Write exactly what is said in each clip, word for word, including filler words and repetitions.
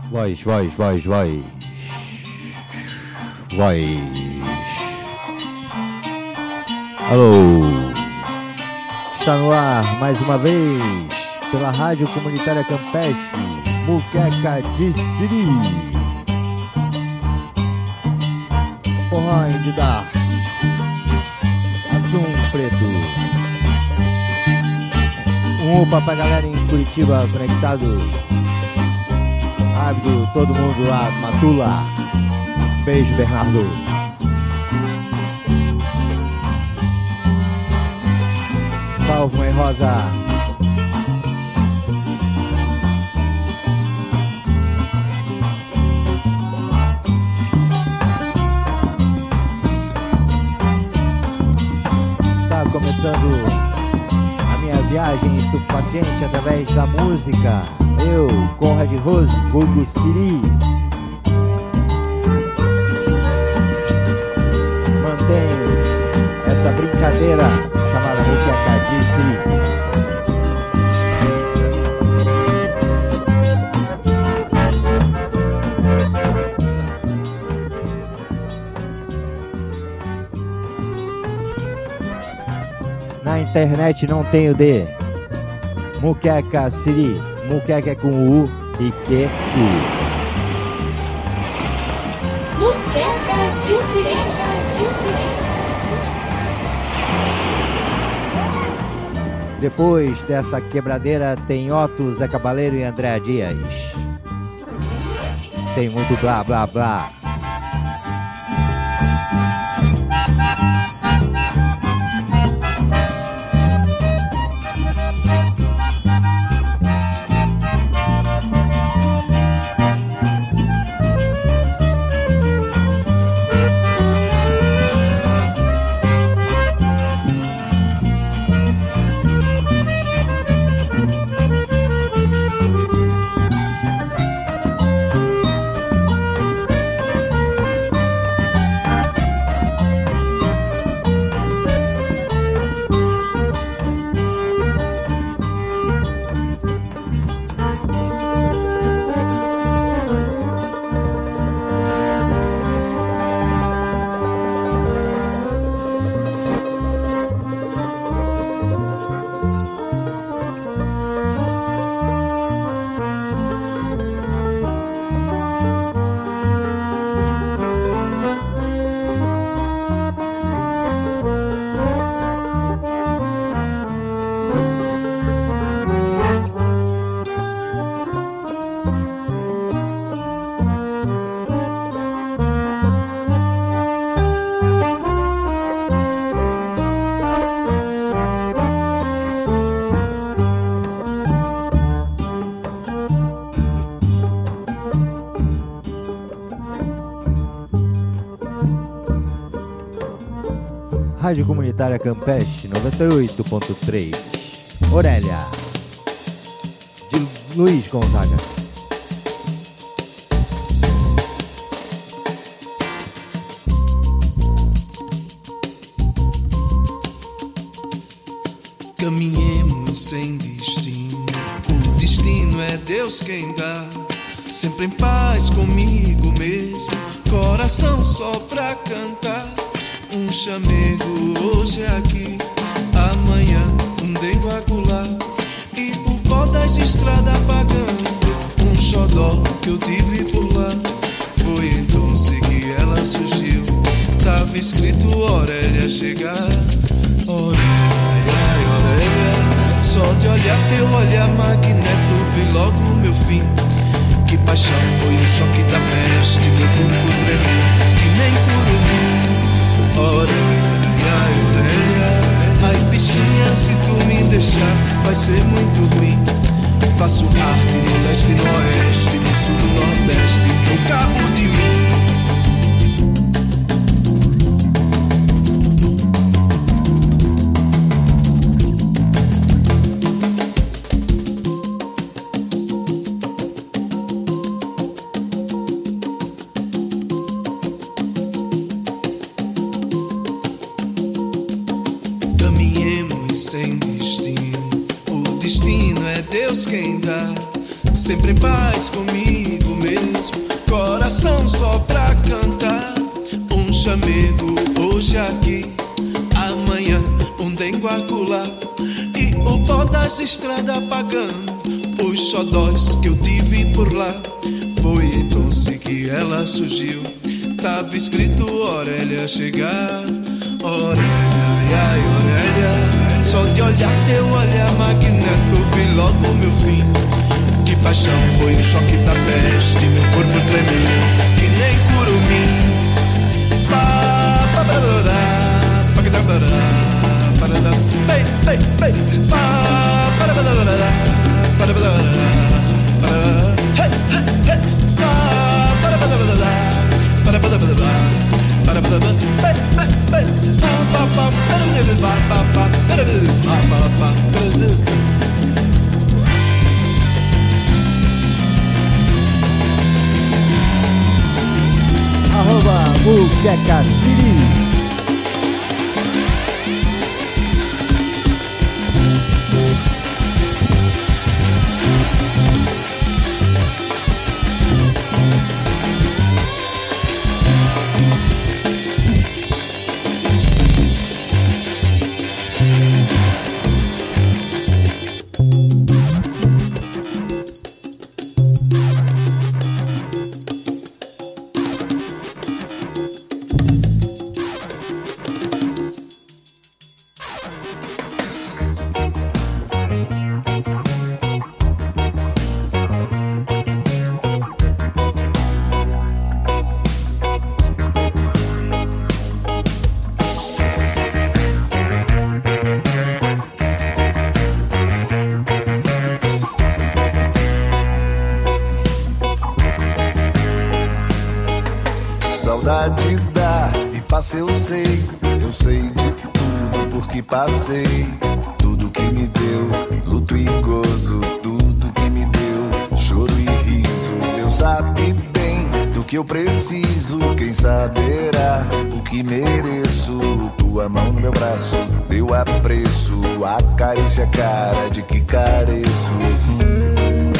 Voz, voz, voz, voz. Voz. Alô. Está no ar mais uma vez pela Rádio Comunitária Campeche, Muqueca de Siri. Porra, de dar. Assum preto. Um opa pra galera em Curitiba conectado. Ávido, todo mundo lá, Matula. Beijo, Bernardo. Salve, mãe Rosa. Está começando a minha viagem estupefaciente através da música. Eu, Conrad Rose, vulgo Siri. Mantenho essa brincadeira chamada Muqueca de Siri. Na internet não tem o D. Muqueca Siri. Muqueca é com U e Q U. Muqueca de Siri. Depois dessa quebradeira tem Otto, Zé Cabaleiro e Andréa Dias. Sem muito blá blá blá. Rádio Comunitária Campeche noventa e oito ponto três. Aurélia de Luiz Gonzaga. Caminhemos sem destino, o destino é Deus quem dá. Sempre em paz comigo mesmo, coração só pra cantar. Um chamego hoje aqui, amanhã um dengo acolá. E o pó das estradas apagando um xodó que eu tive por lá. Foi então que ela surgiu, tava escrito Aurélia chegar. Aurélia, ai Aurélia, só de olhar teu olhar magneto, vi logo o meu fim. Que paixão, foi um choque da peste, meu corpo tremeu que nem curumim. Aurélia, ai Aurélia, ai bichinha, se tu me deixar vai ser muito ruim. Faço arte no leste e no oeste, no sul do nordeste, no cabo de mim. sempre em paz comigo mesmo, coração só pra cantar. Um chamego hoje aqui, amanhã um dengue acolá, e o pó das estradas apagando os xodós que eu tive por lá. Foi então que ela surgiu, tava escrito Aurélia chegar. Aurélia, ai Aurélia, só de olhar teu olhar magneto vi logo meu fim. Que paixão, foi um choque da peste, meu corpo tremeu que nem curumim. Pa, pa, barará, pa, que da barará, barará, ei, ei, ei, pa, para, barará, para, barará, barará, hey, hey, hey, pa, para, barará, para, barará, para, barará, hey, hey, hey, pa, pa, pa, para, pa, pa, pa, para, pa, pa, pa, para. Arroba Muqueca City. Saudade dá e passa eu sei, eu sei de tudo porque passei. Tudo que me deu luto e gozo, tudo que me deu choro e riso. Deus sabe bem do que eu preciso, quem saberá o que mereço. Tua mão no meu braço, teu apreço, acaricia a cara de que careço. hum.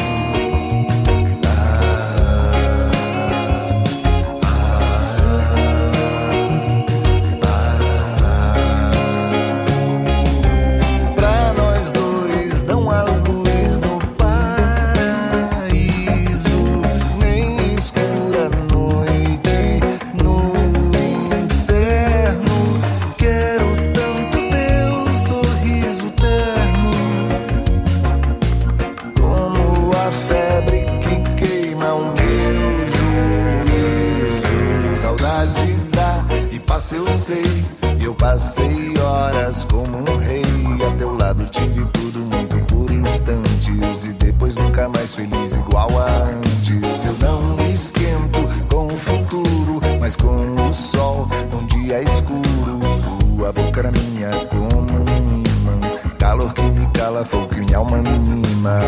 Eu sei, eu passei horas como um rei. A teu lado tive tudo muito por instantes, e depois nunca mais feliz igual a antes. Eu não me esquento com o futuro, mas com o sol num dia escuro. Tua boca na minha como um imã, calor que me cala, fogo que minha alma anima.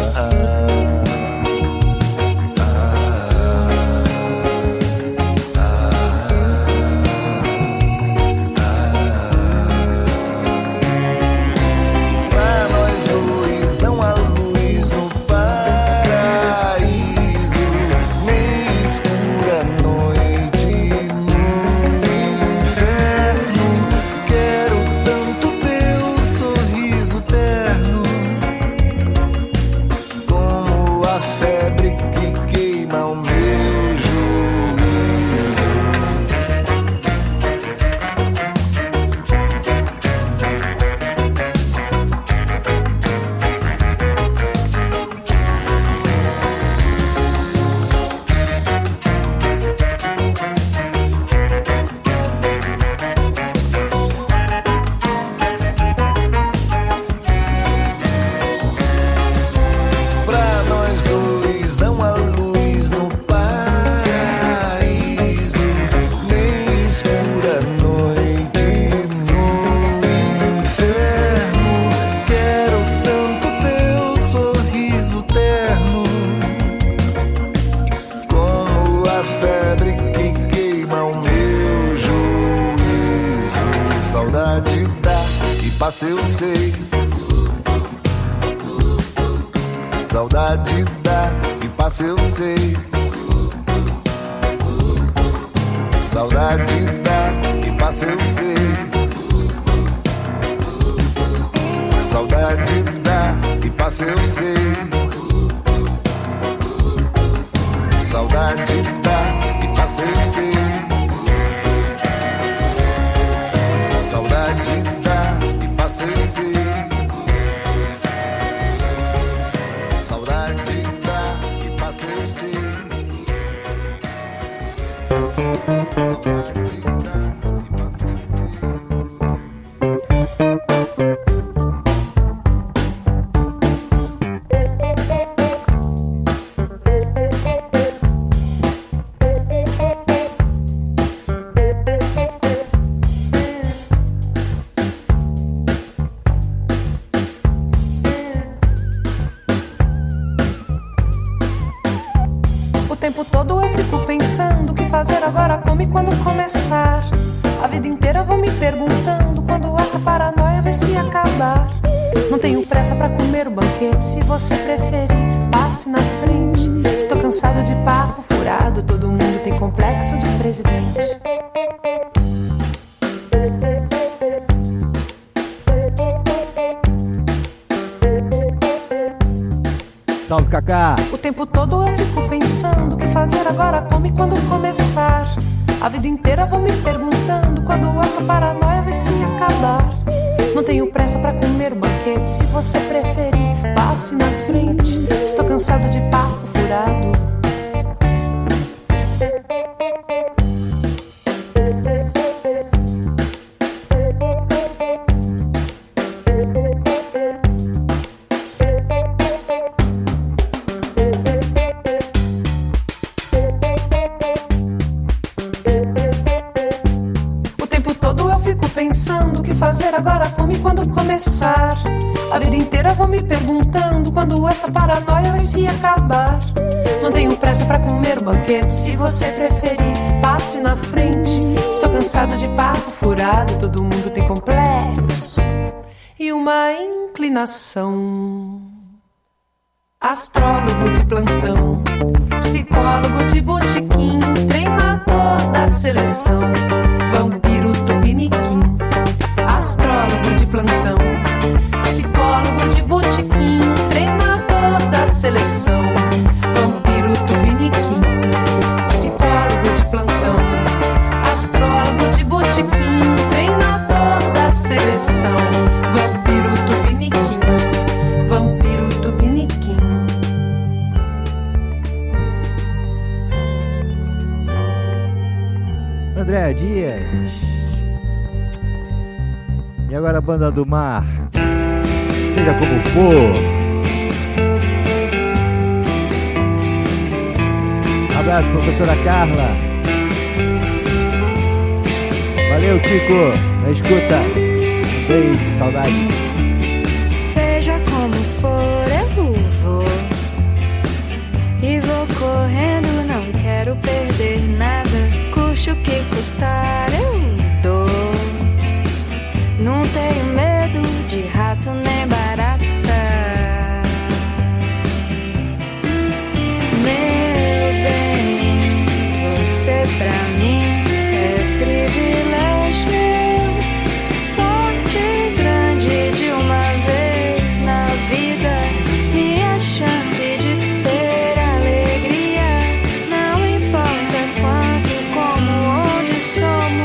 ah. Saudade Saudade dá e passa eu sei. Saudade dá e passa eu sei. Saudade dá e passa eu sei. Saudade dá e passa eu sei. Saudade dá e passa eu sei. Saudade dá e passa eu sei. Saudade dá e passa eu sei. Se você preferir, passe na frente. Estou cansado de papo furado. Todo mundo tem complexo de presidente. Salve, Cacá! O tempo todo eu fico pensando o que fazer agora, como e quando começar. A vida inteira vou me perguntando quando esta paranoia vai se acabar. Não tenho pressa pra comer o banquete. Se você preferir, passe na frente. Estou cansado de papo furado. O tempo todo eu fico pensando o que fazer agora, como e quando começar. A vida inteira vou me perguntando quando esta paranoia vai se acabar. Não tenho pressa pra comer o banquete. Se você preferir, passe na frente. Estou cansado de papo furado. Todo mundo tem complexo e uma inclinação. Astrólogo de plantão, psicólogo de botequim, treinador da seleção, vampiro tupiniquim. Astrólogo de plantão, psicólogo de botequim, treinador da seleção, vampiro tupiniquim. Psicólogo de plantão, astrólogo de botequim, treinador da seleção, vampiro tupiniquim, vampiro tupiniquim. André Dias. E agora a Banda do Mar. Seja como for. Abraço, professora Carla. Valeu, Tico. Na escuta. Um beijo, saudade. Seja como for, eu vou. E vou correndo, não quero perder nada. Custe o que custar, eu dou. Não tenho medo de rato nem barata. Meu bem, você pra mim é privilégio. Sorte grande de uma vez na vida. Minha chance de ter alegria. Não importa quanto, como, onde somos.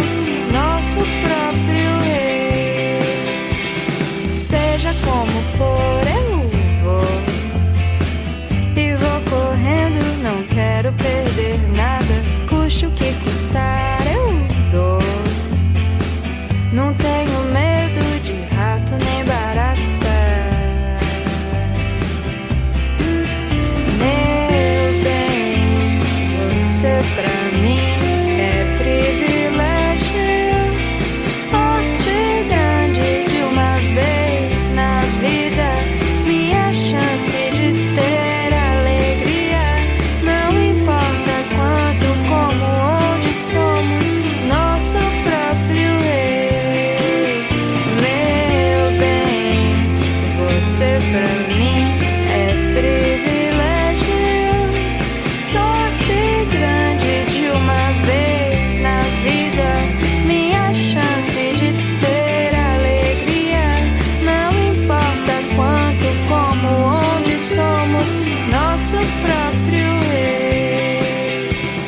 nosso próprio rei.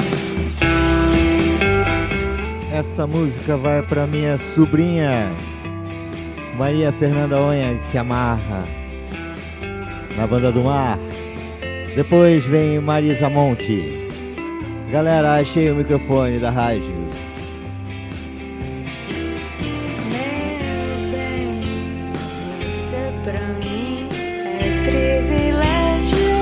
Essa música vai pra minha sobrinha Maria Fernanda Onha, que se amarra na Banda do Mar. Depois vem Marisa Monte. Galera, achei o microfone da rádio. Meu bem, você pra mim é privilégio,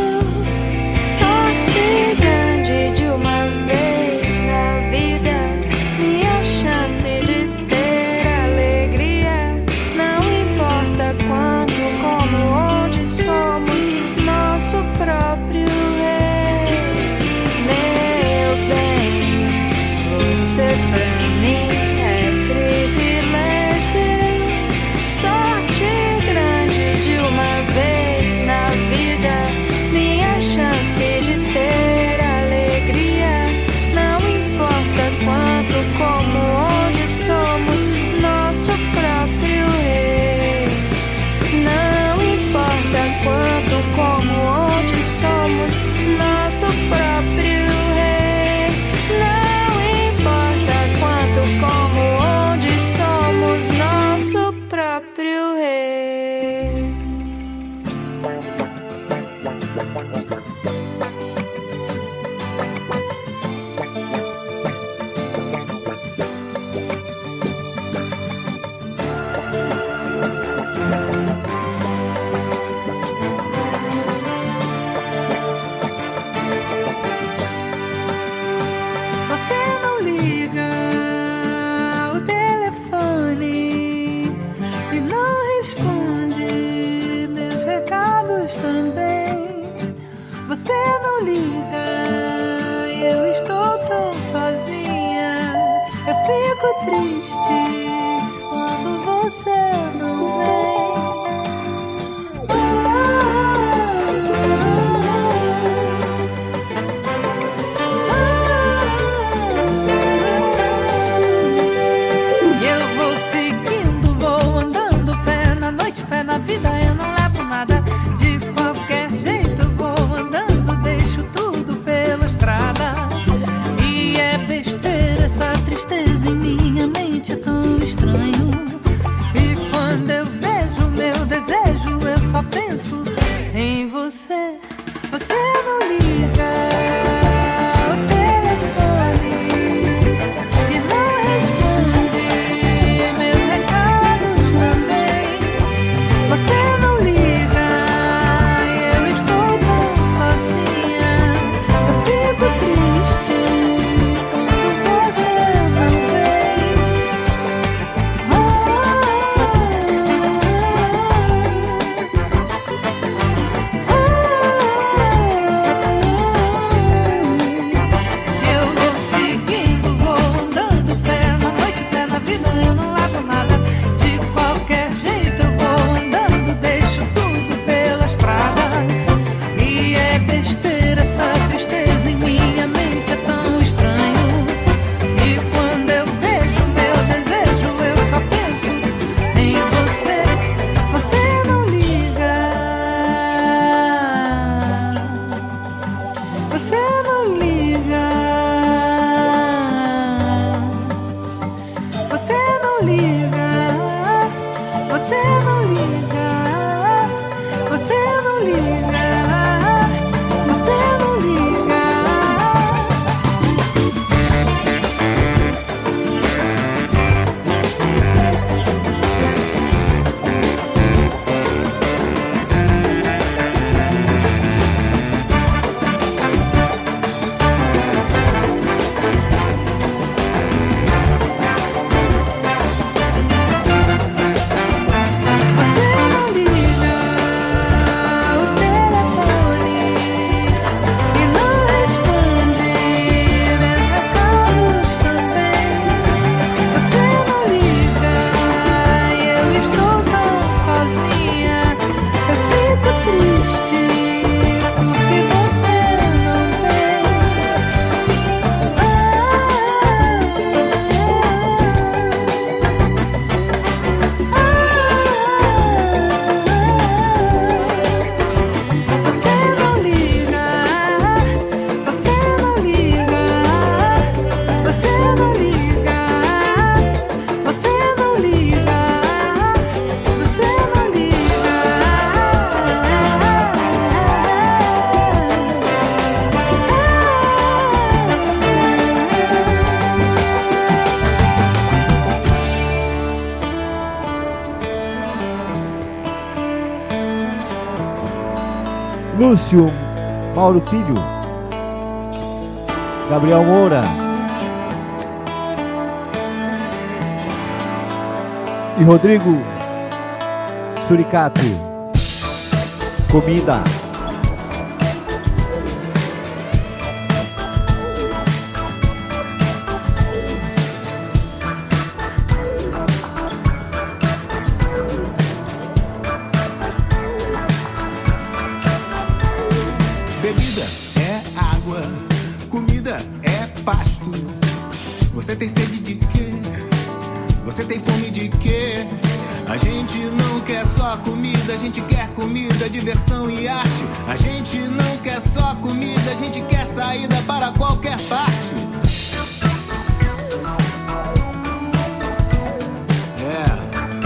sorte grande de uma vez na vida, minha chance de ter alegria. Não importa quando, como, onde somos nosso próprio rei. Meu bem, você pra mim é privilégio, sorte grande de uma vez na vida, minha chance de ter alegria. Não importa quanto, como, onde somos nosso próprio rei. Não importa quanto, como, onde somos nosso próprio rei. Não importa quanto, como, onde somos nosso próprio rei. Você não liga o telefone e não responde meus recados também. Você não liga e eu estou tão sozinha. Eu fico triste quando você não vem. E eu vou seguindo, vou andando, fé na noite, fé na vida, eu não levo nada. De qualquer jeito eu vou andando, deixo tudo pela estrada. E é besteira, essa tristeza em minha mente é tão estranho. E quando eu vejo meu desejo, eu só penso em você. Você não liga o telefone e não responde meus recados também. Você não liga e eu estou tão sozinha. Eu fico triste quando você não vem. Eu vou seguindo, vou andando, fé na noite, fé na vida, eu não levo nada. De qualquer jeito eu vou andando, deixo tudo pela estrada. E é besteira, essa tristeza em minha mente é tão estranho. E quando eu vejo meu desejo, eu só penso em você. Você não liga, você não liga, você não liga, você não liga, você não liga, você não liga. Lúcio Mauro Filho, Gabriel Moura e Rodrigo Suricato. Comida. Bebida é água, comida é pasto. Você tem sede de quê? Você tem fome de quê? A gente não quer só comida, a gente quer comida, diversão e arte. A gente não quer só comida, a gente quer saída para qualquer parte. É.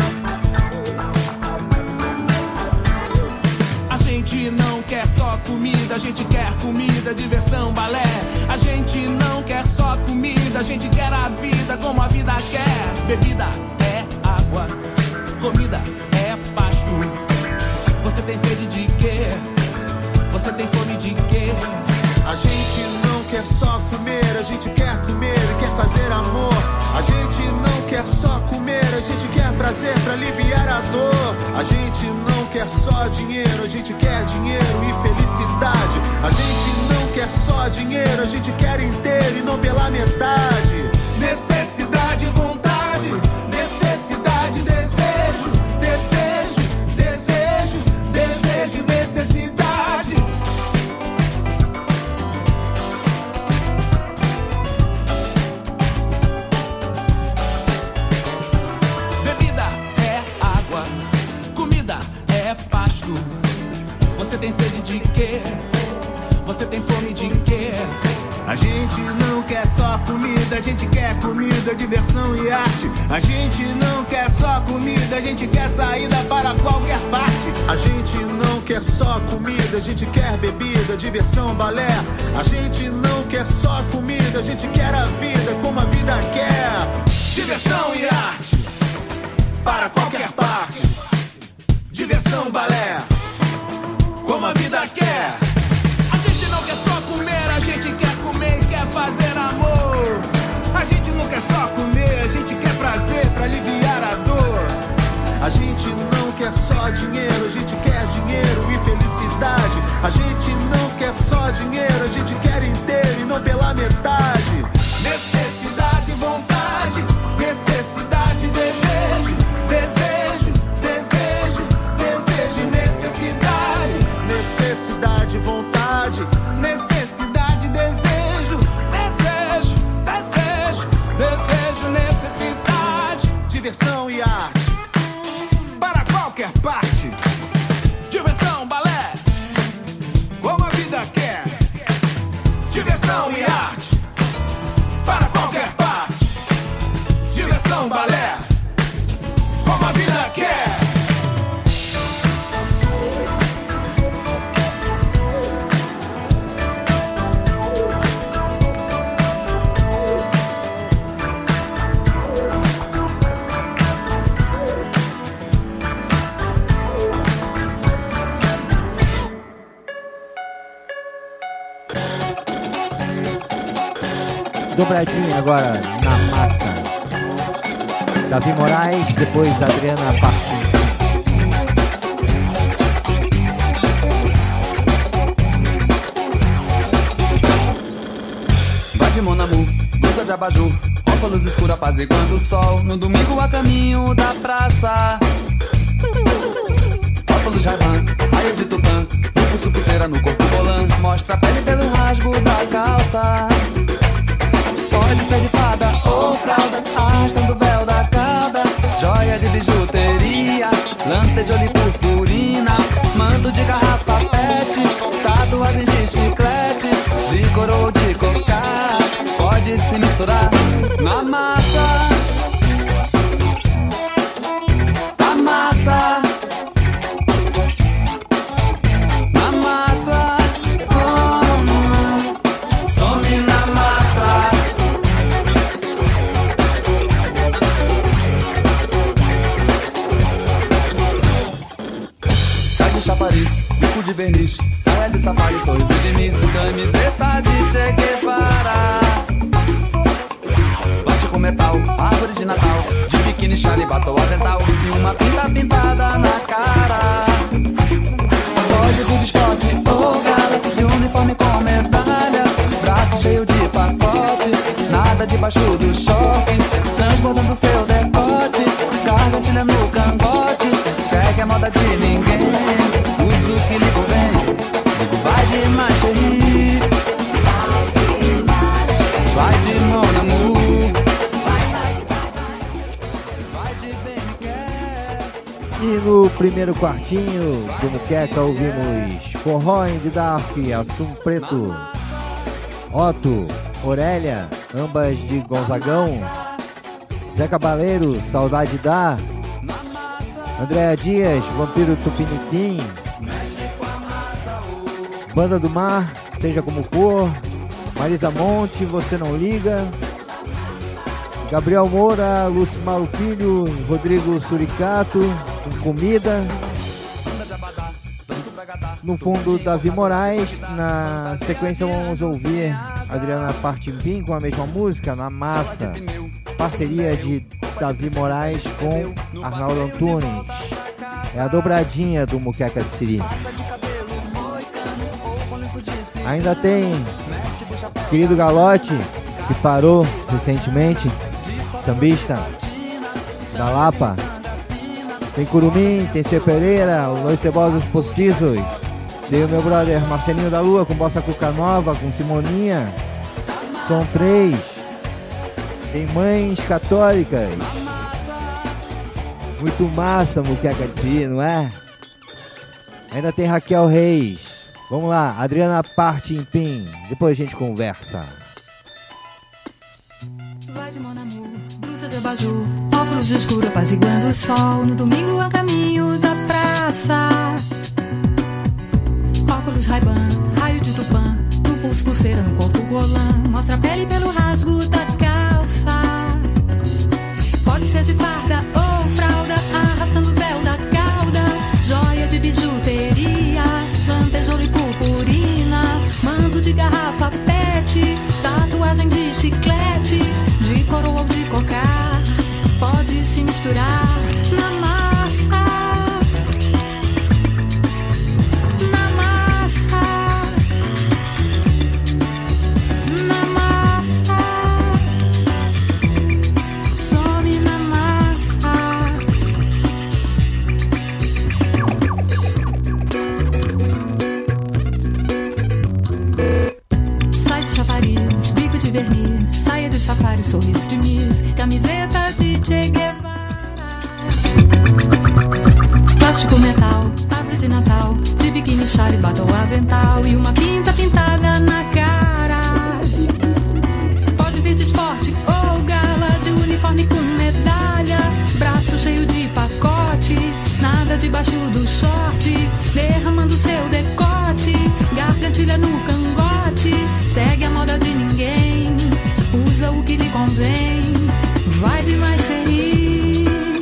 A gente não quer só comida, a gente quer comida, diversão, balé. A gente não quer só comida, a gente quer a vida como a vida quer. Bebida é água, comida é pasto. Você tem sede de quê? Você tem fome de quê? A gente não quer só comer, a gente quer comer e quer fazer amor. A gente não quer só comer, a gente quer prazer pra aliviar a dor. A gente não quer só dinheiro, a gente quer dinheiro e felicidade. A gente não quer só dinheiro, a gente quer inteiro e não pela metade. Necessidade, vontade, necessidade, desejo, desejo, desejo, desejo, necessidade. Bebida é água, comida é pasto. Você tem sede de quê? Você tem fome de quê? A gente não quer só comida, a gente quer comida, diversão e arte. A gente não quer só comida, a gente quer saída para qualquer parte. A gente não quer só comida, a gente quer bebida, diversão, balé. A gente não quer só comida, a gente quer a vida como a vida quer. Diversão e arte para qualquer parte. Diversão, balé, como a vida quer. A gente não quer só comer, a gente quer comer e quer fazer amor. A gente não quer só comer, a gente quer prazer pra aliviar a dor. A gente não quer só dinheiro, a gente quer dinheiro e felicidade. A gente não quer só dinheiro, a gente quer inteiro e não pela metade. Necessidade, vontade, necessidade, desejo, desejo, desejo, desejo, necessidade. Necessidade, vontade, necessidade, desejo, desejo, desejo, desejo, necessidade. Diversão e arte para qualquer parte. Diversão, balé, como a vida quer. Diversão e arte para qualquer parte. Diversão, balé, como a vida quer. Dobradinha agora na massa. Davi Moraes, depois Adriana Barcinho. Vai de Monamu, blusa de abajur, óculos escuros apaziguando o sol. No domingo a caminho da praça. Óculos Ray-Ban, raio de tupã, no pulso pulseira, no corpo bolã. Mostra a pele pelo rasgo da calça. Pode ser de fada ou fralda, arrastando o véu da cauda. Joia de bijuteria, lantejola e purpurina. Manto de garrafa pet, tatuagem de chiclete, de couro ou de cocar. Pode se misturar na massa. Na massa. Na massa. Oh, some na massa. Sai de chafariz, bico de verniz, saia de camiseta de Che Guevara, plástico metal, árvore de Natal, de biquíni, chale, batom, avental e uma pinta pintada na cara. Código de esporte, oh gala, de uniforme com medalha, braço cheio de pacote, nada debaixo do short, transbordando seu decote, gargantilha no cangote, segue a moda de ninguém, usa o que lhe convém, digo vai de macherie, vai de macherie, vai de mon amour, vai, vai, vai, vai de bem me quer. E no primeiro quartinho do Muqueca ouvimos Forró de Dark, Assum Preto, Otto, Aurélia, ambas de Gonzagão, Zé Cabaleiro, Saudade da, Andréa Dias, Vampiro Tupiniquim, Banda do Mar, Seja Como For, Marisa Monte, Você Não Liga, Gabriel Moura, Lucimaro Filho, Rodrigo Suricato, com Comida. No fundo, Davi Moraes. Na sequência vamos ouvir Adriana Partimpim com a mesma música, Na Massa, parceria de Davi Moraes com Arnaldo Antunes. É a dobradinha do Muqueca de Siri. Ainda tem Querido Galote, que parou recentemente, sambista da Lapa. Tem Curumim, tem C. Pereira, Los Cebosos Postiços. Tem o meu brother Marcelinho da Lua com Bossa Cuca Nova, com Simoninha. São três. Tem Mães Católicas. Muito massa, Muqueca de Si, não é? Ainda tem Raquel Reis. Vamos lá, Adriana Partimpim. Depois a gente conversa. Vai de mon amour, blusa de abajur, óculos escuros apaziguando o sol. No domingo a caminho da praça, óculos Ray-Ban, raio de tupã, no pulso pulseira, no corpo golã. Mostra a pele pelo rasgo da calça. Pode ser de farda ou fralda, arrastando o véu da cauda. Joia de bijuteria, lantejoula e purpurina. Mando de garrafa pet, tatuagem de chiclete, de coroa ou de cocar. Pode se misturar na massa, na massa, na massa. Some na massa. Sai de chafariz, bico de verniz, saia de safari, sorriso de miss, camiseta de Che Guevara, plástico metal, árvore de Natal, de biquíni, chale, batom, avental e uma pinta pintada na cara. Pode vir de esporte ou gala, de uniforme com medalha, braço cheio de pacote, nada debaixo do short, derramando seu decote, gargantilha no cangote, segue a moda de ninguém, usa o que lhe convém, vai de macherie,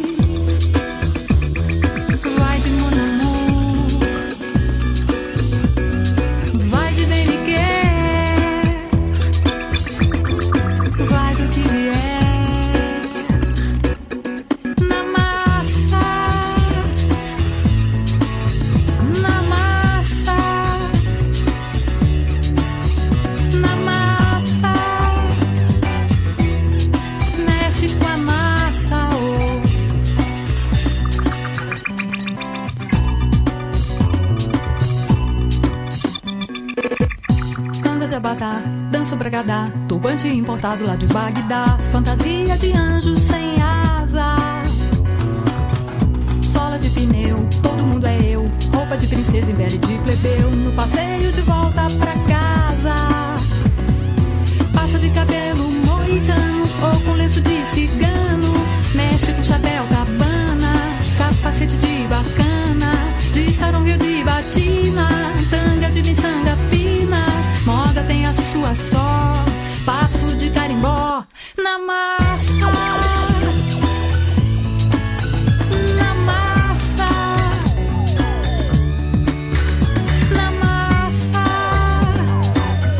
vai de mon amour, vai de bem me quer, vai do que vier, na massa, na massa, na massa, mexe com a massa, oh. Anda de abatá, dança pra gadá, turbante importado lá de Bagdá, fantasia de anjo sem asa, sola de pneu, todo mundo é eu, roupa de princesa em pele de plebeu, no passeio de volta pra casa, passa de cabelo moicano ou com lenço de cigano, mexe com chapéu cabana, capacete de bacana, de sarong ou de batina, tanga de miçanga fina, moda tem a sua só, passo de carimbó na massa, na massa, na massa,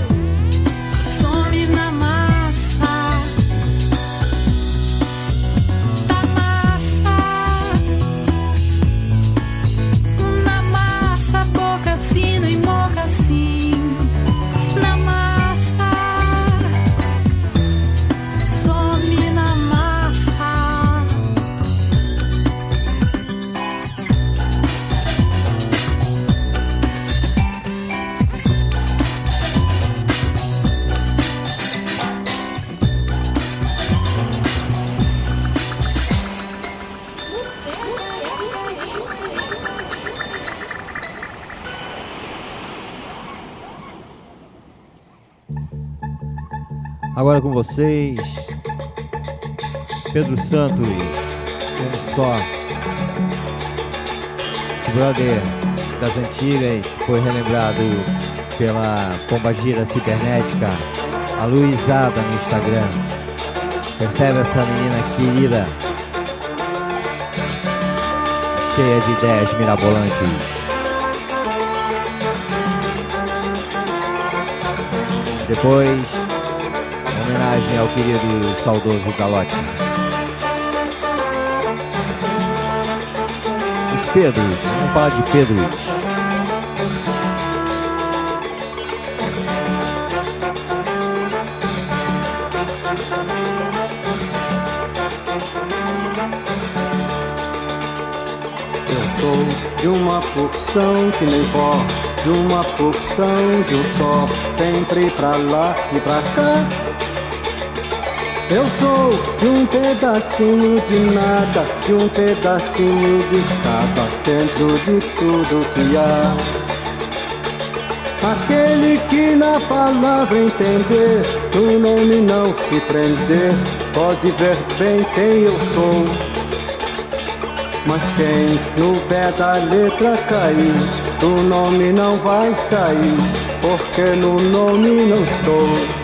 Agora com vocês, Pedro Santos, um só. Esse brother das antigas foi relembrado pela Pombagira Cibernética, a Luizada no Instagram. Percebe essa menina querida, cheia de ideias mirabolantes. Depois, homenagem ao querido e saudoso Galote. Os Pedros, vamos falar de Pedros. De uma porção que nem pó, de uma porção de um só, sempre pra lá e pra cá. Eu sou de um pedacinho de nada, de um pedacinho de cada, dentro de tudo que há. Aquele que na palavra entender, no nome não se prender, pode ver bem quem eu sou. Mas quem no pé da letra cair, do nome não vai sair, porque no nome não estou.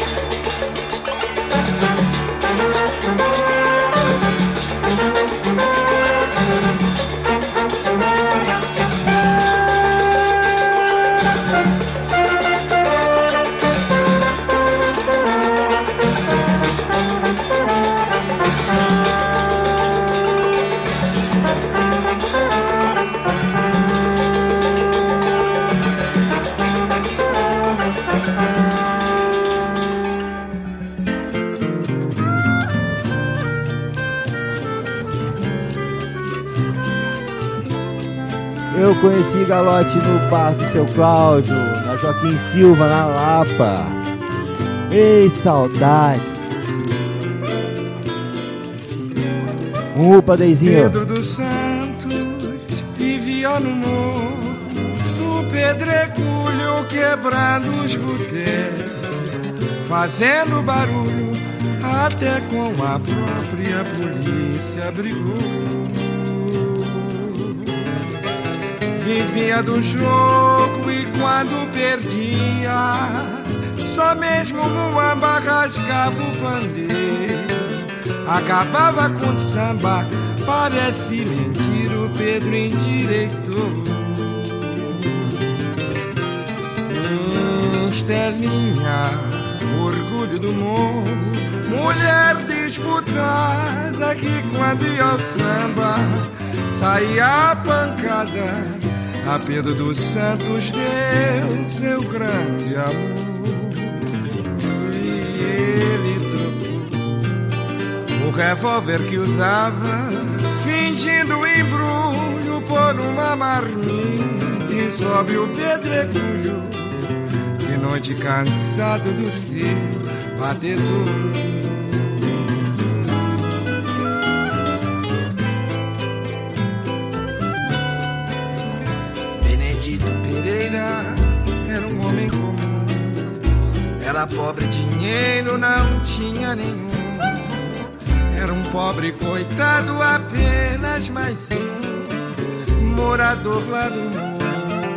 Eu conheci Galote no bar do seu Cláudio, na Joaquim Silva, na Lapa. Ei, saudade. Um upa, Deizinho. Pedro dos Santos vivia no morro, no pedregulho, quebrando os goteiros, fazendo barulho, até com a própria polícia brigou. Vivia do jogo e quando perdia, só mesmo Muamba rasgava o pandeiro. Acabava com samba, parece mentira, o Pedro endireitou. Estelinha, orgulho do morro, mulher disputada que quando ia ao samba, saía a pancada. A Pedro dos Santos deu seu grande amor e ele trocou o revólver que usava, fingindo embrulho por uma marmita, e sobe o pedregulho de noite cansado do seu batedor. Era um homem comum, era pobre, dinheiro não tinha nenhum. Era um pobre coitado, apenas mais um morador lá do morro.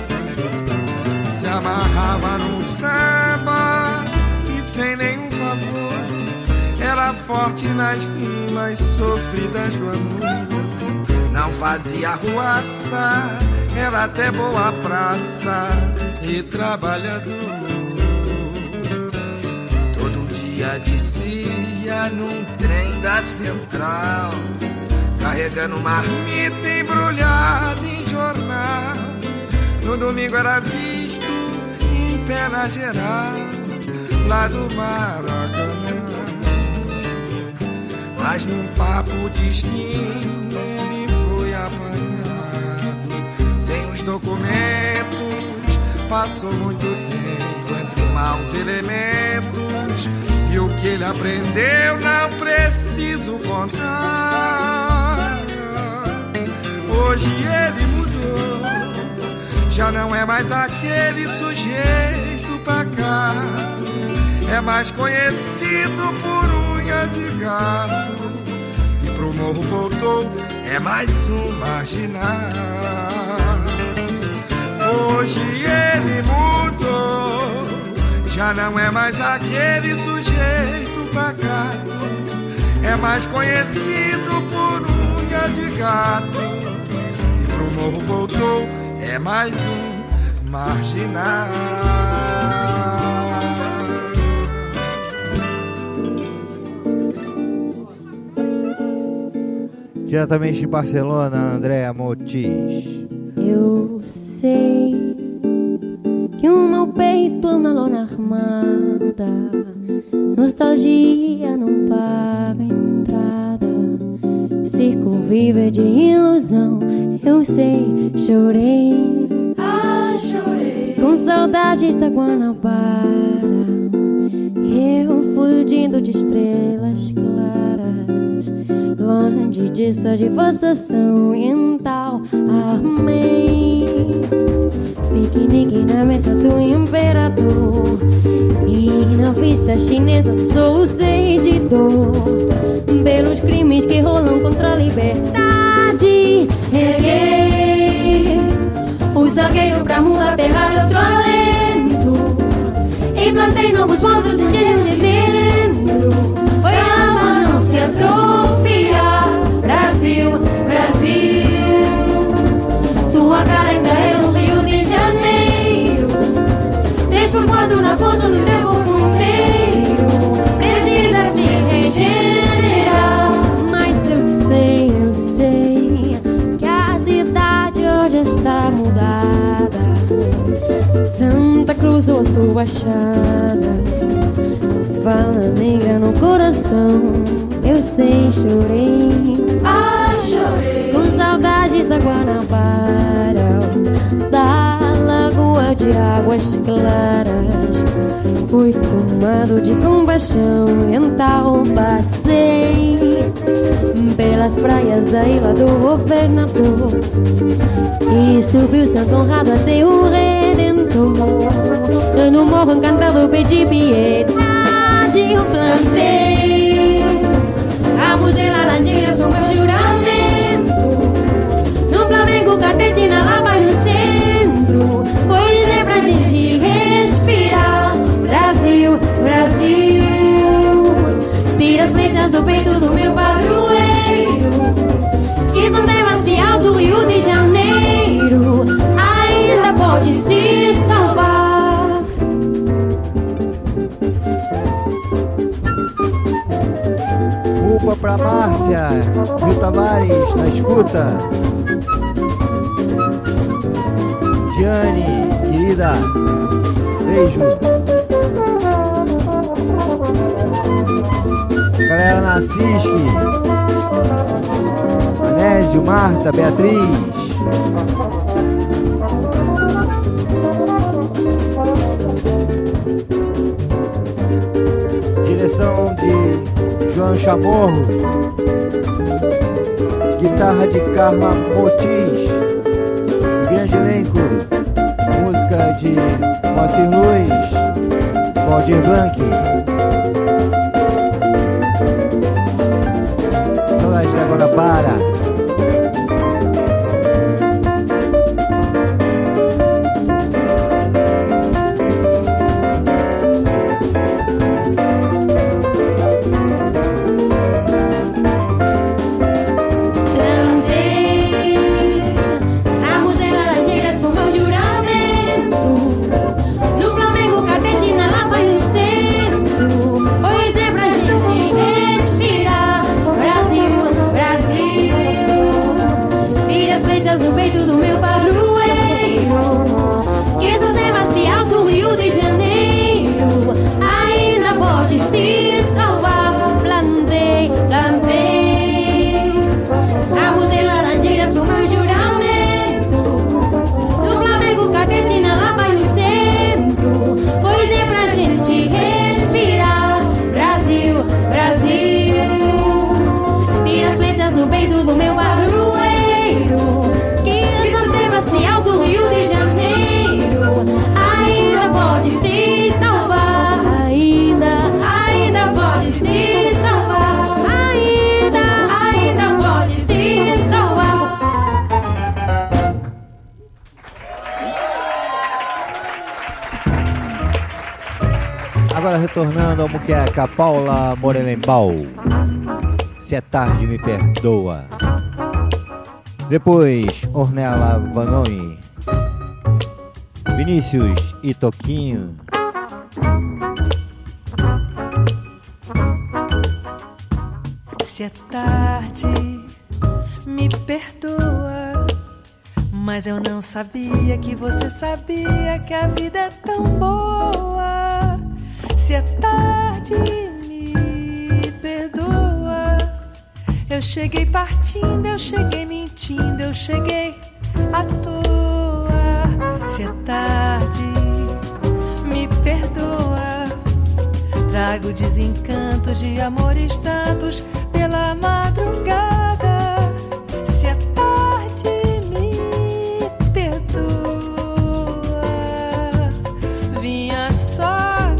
Se amarrava num samba e sem nenhum favor, era forte nas rimas sofridas do amor. Não fazia ruaça, era até boa praça e trabalhador. Todo dia descia num trem da central, carregando marmita embrulhada em jornal. No domingo era visto em pé na geral, lá do Maracanã. Mas num papo de esquina ele foi apanhado. Sem os documentos, passou muito tempo entre maus elementos, e o que ele aprendeu não preciso contar. Hoje ele mudou, já não é mais aquele sujeito pacato é mais conhecido por unha de gato. E pro morro voltou, é mais um marginal. Hoje ele mudou, já não é mais aquele sujeito pacato. É mais conhecido por unha de gato. E pro morro voltou, é mais um marginal. Diretamente de Barcelona, Andréa Motis. Eu sei que o meu peito é uma lona armada, nostalgia não paga entrada, circo vive de ilusão. Eu sei, chorei, ah, chorei, com saudades da Guanabara, eu fugindo de estrelas claras, longe dessa devastação oriental. Amei piquenique na mesa do imperador, e na vista chinesa sou o seguidor pelos crimes que rolam contra a liberdade. Erguei o zagueiro pra mudar, pegar outro alento, e plantei novos módulos enchendo de dentro. Foi a alma não se atrofiar. Brasil, Brasil, tua cara ainda é o Rio de Janeiro, transformado na foto do teu corpo inteiro. Precisa se regenerar. Mas eu sei, eu sei que a cidade hoje está mudada. Santa Cruz ou a sua Baixada, fala negra no coração. Eu sei, chorei, ah, chorei, com saudades da Guanabara, da lagoa de águas claras. Fui tomado de compaixão, então passei pelas praias da ilha do governador e subi o Santo Conrado até o Redentor. Eu no morro encantado pedi piedade, eu plantei ramos de laranjeiras no meu juramento. No Flamengo, cartete na Lapa e no centro. Pois é pra gente respirar. Brasil, Brasil, tira as flechas do peito do meu padroeiro, que São Sebastião do Rio de Janeiro ainda pode se salvar. Upa pra Márcia, Rio Tavares, na escuta. Giane, querida, beijo. Galera na Cisc, Anésio, Marta, Beatriz. Direção de João Chamorro, guitarra de Carla Motis, grande elenco, música de Moacir Luiz, Valdir Blanc. Saudade da Guanabara. Pois é pra gente respirar. Brasil, Brasil, Agora retornando ao Muqueca, Paula Morelenbaum, Se é Tarde Me Perdoa. Depois, Ornella Vanoni, Vinícius e Toquinho. Se é tarde, me perdoa, mas eu não sabia que você sabia que a vida é tão boa. Se é tarde, me perdoa, eu cheguei partindo, eu cheguei mentindo, eu cheguei à toa. Se é tarde, me perdoa, trago desencantos de amores tantos pela madrugada. Se é tarde, me perdoa, vinha só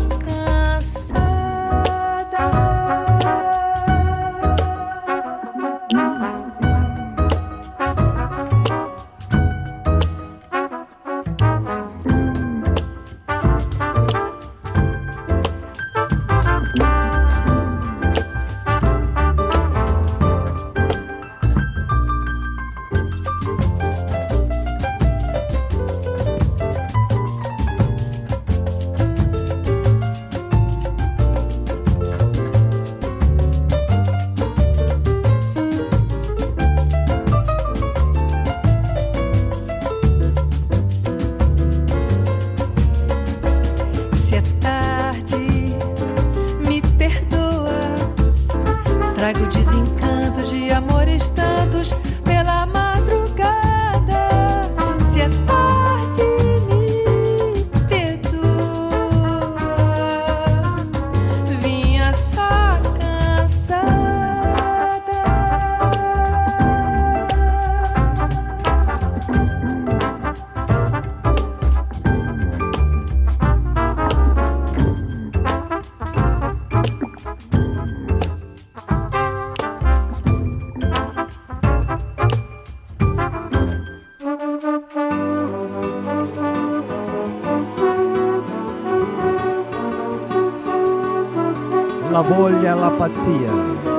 La voglia, la pazzia.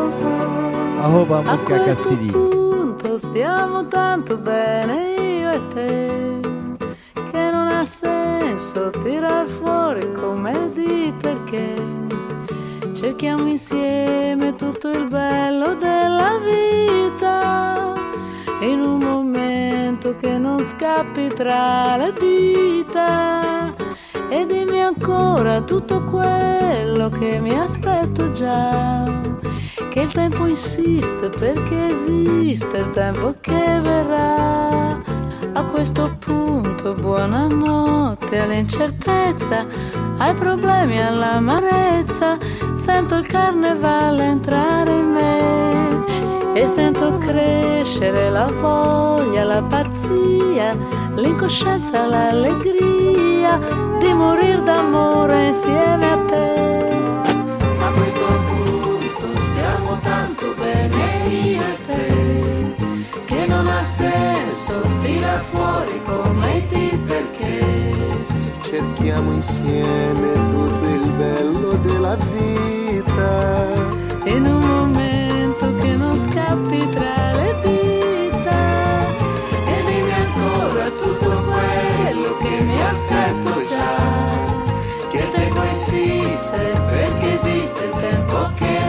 Arroba Muqueca Siri. Stiamo tanto bene io e te che non ha senso tirar fuori come di perché cerchiamo insieme tutto il bello della vita in un momento che non scappi tra le dita. E dimmi ancora tutto quello che mi aspetto già, che il tempo insiste perché esiste il tempo che verrà. A questo punto buonanotte all'incertezza, ai problemi, all'amarezza, sento il carnevale entrare in me e sento crescere la voglia, la pazzia, l'incoscienza, l'allegria di morir d'amore insieme a te. A questo punto stiamo tanto bene io e te che non ha senso tirar fuori come ti perché cerchiamo insieme tutto il bello della vita in un momento che non scappi tra le dita. E dimmi ancora tutto quello che mi aspetto già, che il tempo insiste perché esiste il tempo che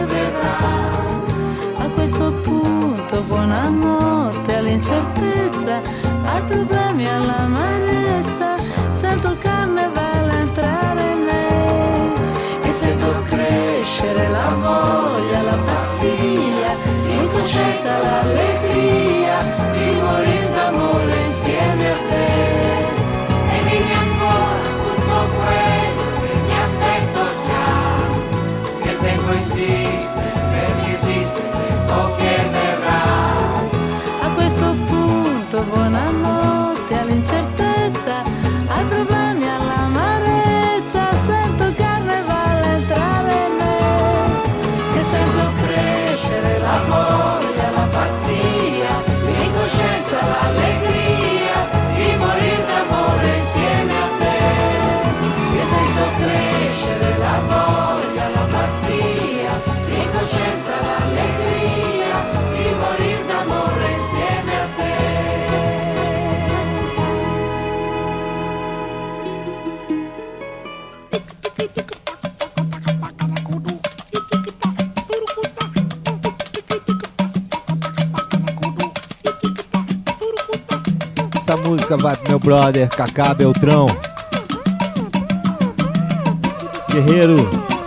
verrà. A questo punto buonanotte all'incertezza, ai problemi, all'amarezza, sento il carnevale entrare in me e sento crescere la voglia, la pazzia, l'incoscienza, l'allegria di morir d'amore insieme a te. E dimmi ancora tutto quello che mi aspetto già, che il tempo insiste perché esiste il tempo che verrà. A questo punto buonanotte all'incertezza, ai problemi, all'amarezza, sento il carnevale entrare in me e sento crescere la voglia, la pazzia, l'incoscienza, la música vai pro meu brother Cacá Beltrão, guerreiro.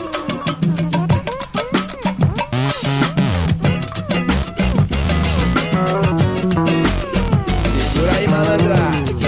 Segura aí, malandra.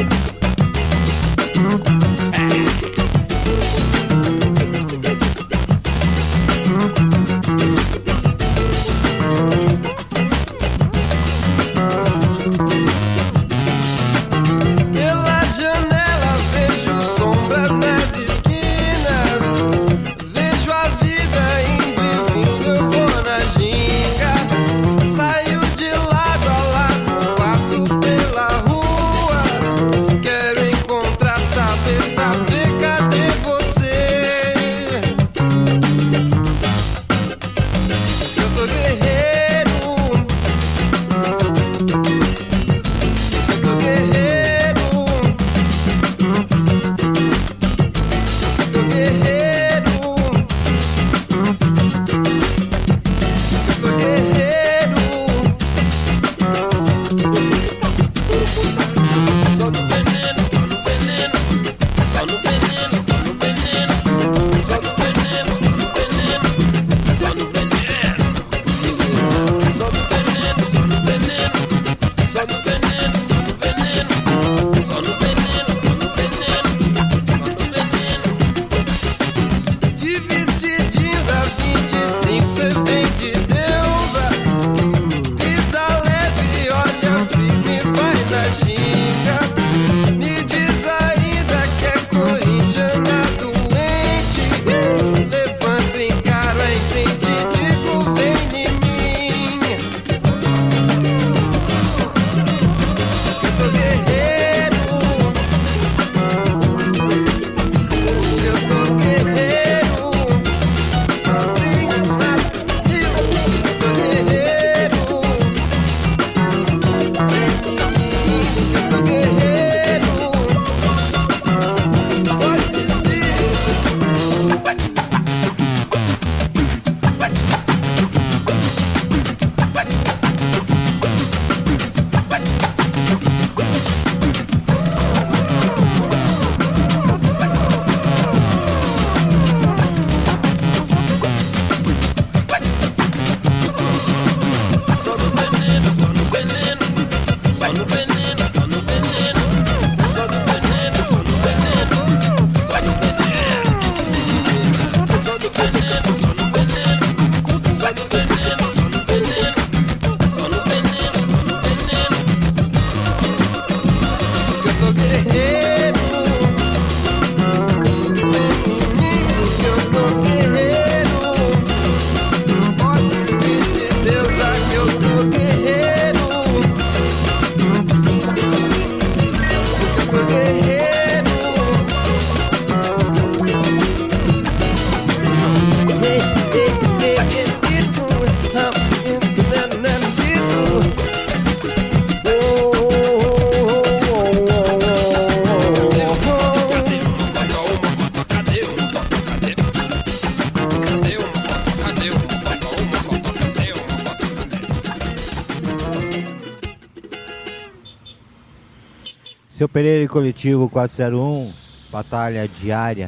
Seu Pereira e Coletivo quatro zero um, batalha diária.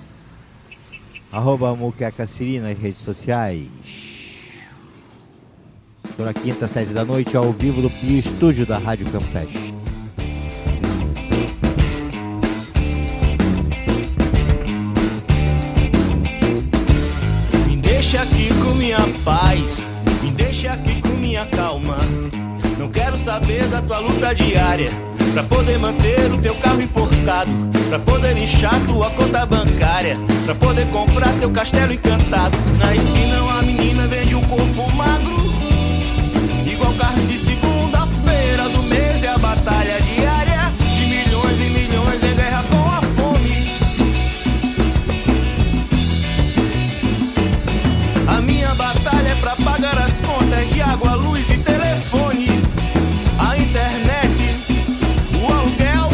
Arroba Muqueca Siri nas redes sociais. Toda quinta, sete da noite, ao vivo do estúdio da Rádio Campeche. Me deixa aqui com minha paz, me deixa aqui com minha calma. Não quero saber da tua luta diária pra poder manter o teu carro importado, pra poder inchar tua conta bancária, pra poder comprar teu castelo encantado. Na esquina uma menina vende um corpo magro, igual carne de segunda-feira do mês. É a batalha diária de milhões e milhões em guerra com a fome. A minha batalha é pra pagar as contas de água, luz e telefone, a internet, o aluguel.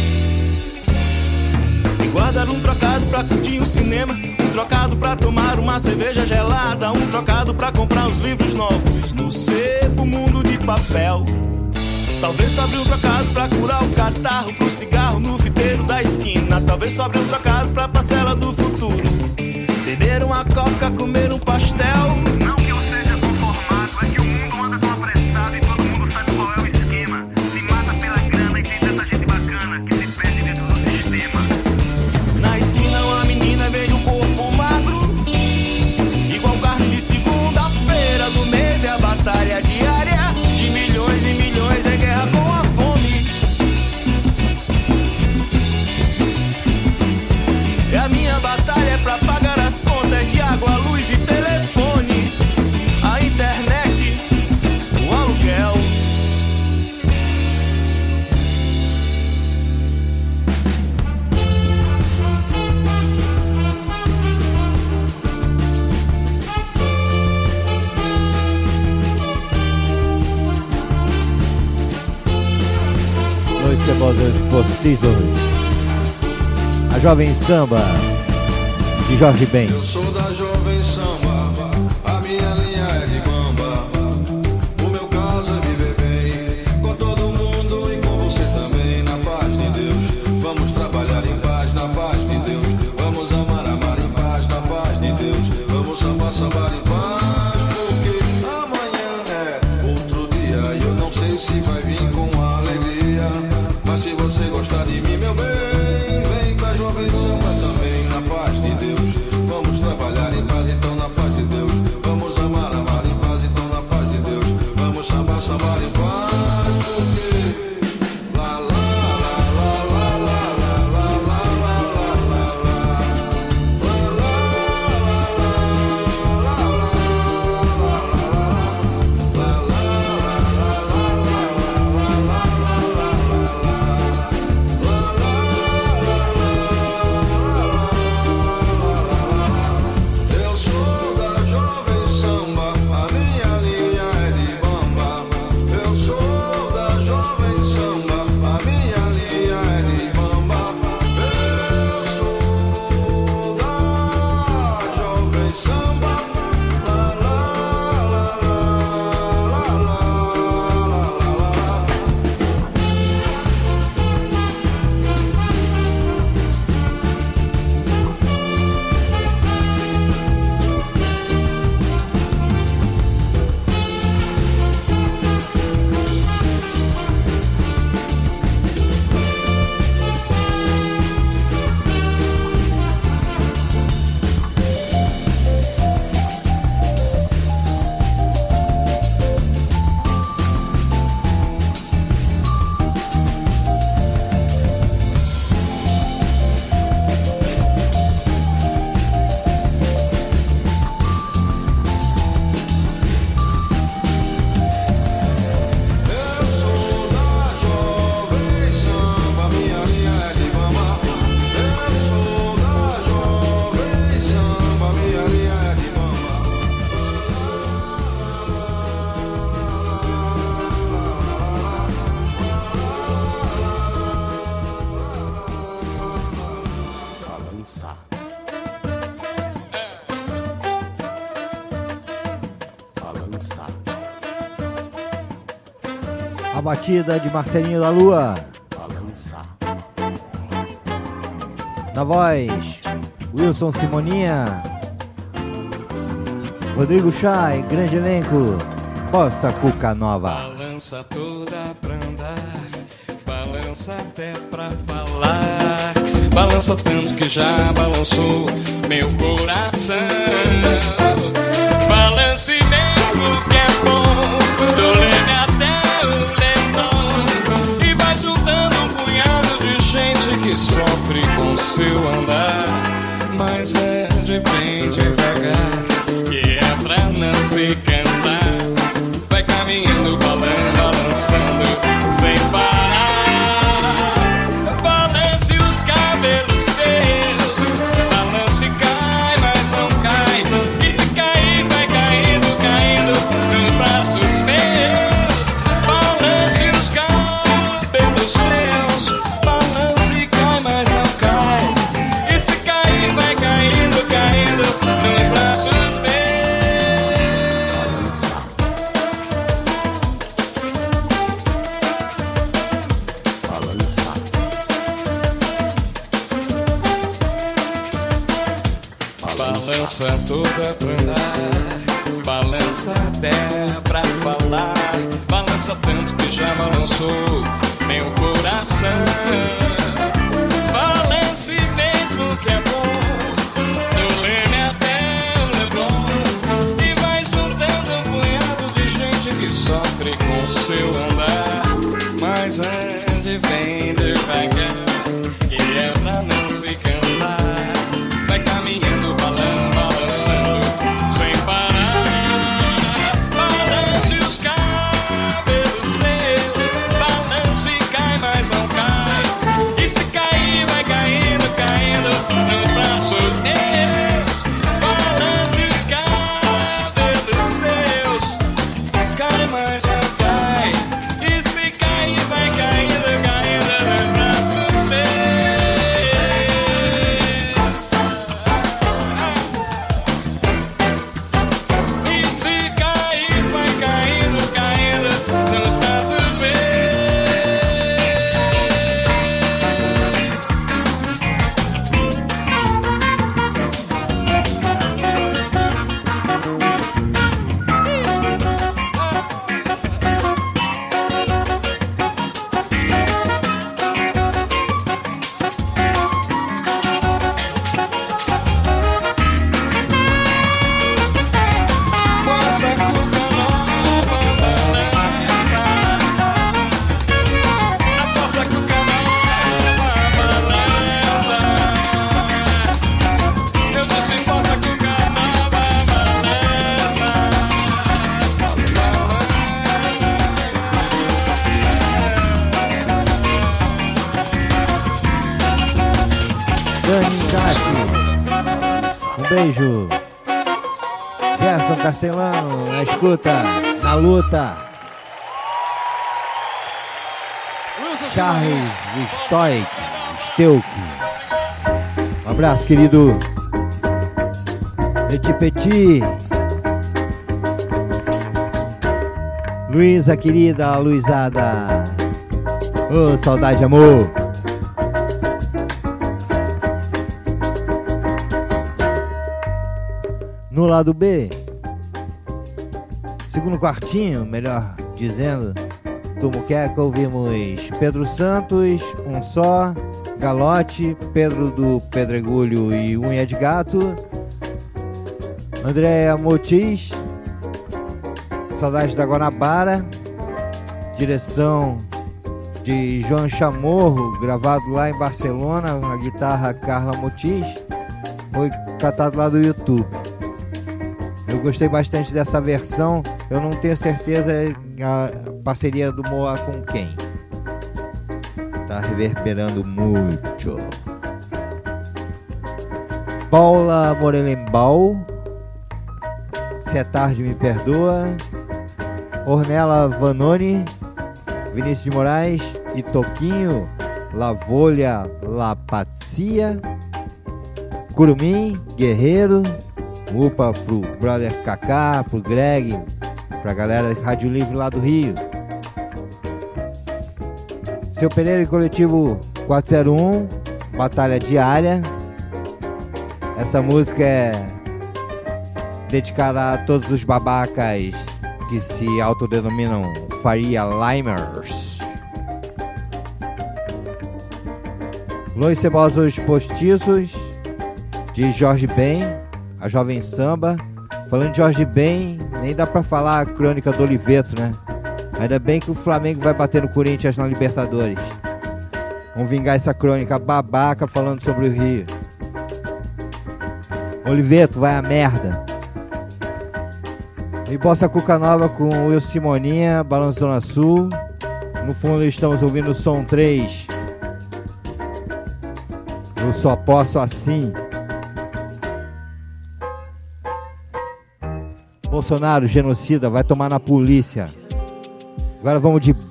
E guardar um trocado pra curtir um cinema, um trocado pra tomar uma cerveja gelada, um trocado pra comprar os livros novos no sebo mundo de papel. Talvez sobre um trocado pra curar o catarro, pro cigarro no fiteiro da esquina. Talvez sobre um trocado pra parcela do futuro. Beber uma coca, comer um pastel. Não que eu seja conformado, é que o mundo anda tão apressado e todo mundo sabe qual é o esquema. Se mata pela grana e tem tanta gente bacana que se perde dentro do sistema. Na esquina uma menina vende um corpo magro, igual carne de segunda-feira do mês. É a batalha diária de milhões e milhões, é guerra com a fome. É a minha batalha pra pagar as contas de água, luz e telefone, a internet, o aluguel. Noite Cebosas Postizos. A Jovem Samba de Jorge Ben. Eu sou da Jovem Samba, a minha linha é de bamba. O meu caso é viver bem com todo mundo e com você também. Na paz de Deus, vamos trabalhar em paz. Na paz de Deus, vamos amar, amar em paz. Na paz de Deus, vamos sambar, sambar em paz. Porque amanhã é outro dia e eu não sei se vai vir com alegria. Mas se você gostar de mim, meu bem, vem pra Jovem Samba também. Na paz de Deus, vamos trabalhar em paz. Então na paz de Deus, vamos amar, amar em paz. Então na paz de Deus, vamos sambar, sambar em paz. Porque lá, lá, lá, lá, lá, lá, lá, lá, lá, lá, eu sou da Jovem Samba, a minha linha é de bamba. Eu sou da Jovem Samba, a minha linha é de bamba. Eu sou da Jovem Samba. Lá, lá, lá, lá, lá, lá, lá. Eu sou da Jovem Samba, minha linha é de bamba. Eu sou da Jovem Samba, minha linha é de bamba. Balança. Balança. A batida de Marcelinho da Lua. Balança. Na voz, Wilson Simoninha. Rodrigo Chay, grande elenco. Bossa Cuca Nova. Balança toda pra andar, balança até pra falar. Balança tanto que já balançou meu coração. Balance mesmo que é bom, do leme até o leitão. E vai juntando um punhado de gente que sofre com seu andar. Mas é de bem devagar, que é pra não se cansar. Vai caminhando, balando, balançando sem parar. Balance os cabelos teus, balance e cai, mas não cai. E se cair, vai caindo, caindo nos braços meus. Balance os cabelos teus, balance e cai, mas não cai. E se cair, vai caindo, caindo nos braços meus. balança toda pra andar, balança até pra falar, balança tanto que já balançou meu coração. Balance mesmo que é bom, do Leme até o Leblon, e vai juntando um punhado de gente que sofre com seu andar. Mas ande bem devagar, que é pra não se cansar. Vai caminhando, balão, balançando sem parar. Balance os cabelos seus, balance e cai, mas não cai. E se cair, vai caindo, caindo nos braços meus. Balance os cabelos seus, cai, mas não cai. E se cair, vai caindo, caindo nos braços meus. E se cair, vai caindo, caindo nos braços meus. Nossa cuca nova balança, a nossa cuca nova balança. Eu disse nossa cuca nova balança. Dani Tati, um beijo. Gerson Castelano, na escuta, na luta. Charles Stoic, Steuc. Um abraço, querido. Petit Petit. Luísa, querida, Luizada. Ô, oh, saudade, amor. No lado B, segundo quartinho, melhor dizendo, do Muqueca, ouvimos Pedro Santos, Um Só, Galote, Pedro do Pedregulho e Unha de Gato, Andréa Motis, Saudade da Guanabara, direção de João Chamorro, gravado lá em Barcelona, a guitarra Carla Motis, foi catado lá do YouTube. Eu gostei bastante dessa versão. Eu não tenho certeza a parceria do Moa com quem. Tá reverberando muito. Paula Morelenbaum, Se é Tarde Me Perdoa. Ornella Vanoni, Vinícius de Moraes e Toquinho, La Volha La Patia. Curumim, Guerreiro. Upa pro brother Kaká, pro Greg, pra galera de Rádio Livre lá do Rio. Seu Pereira e Coletivo quatrocentos e um, Batalha Diária. Essa música é dedicada a todos os babacas que se autodenominam Faria Limers. Los Cebosos Postiços, de Jorge Ben, a Jovem Samba. Falando de Jorge Ben, nem dá pra falar a crônica do Oliveto, né? Ainda bem que o Flamengo vai bater no Corinthians na Libertadores. Vamos vingar essa crônica babaca falando sobre o Rio. Oliveto, vai a merda. E Bossa Cuca Nova com o Will Simoninha, Balanço Zona Sul. No fundo estamos ouvindo o som três. Eu só posso assim. Bolsonaro, genocida, vai tomar na polícia. Agora vamos de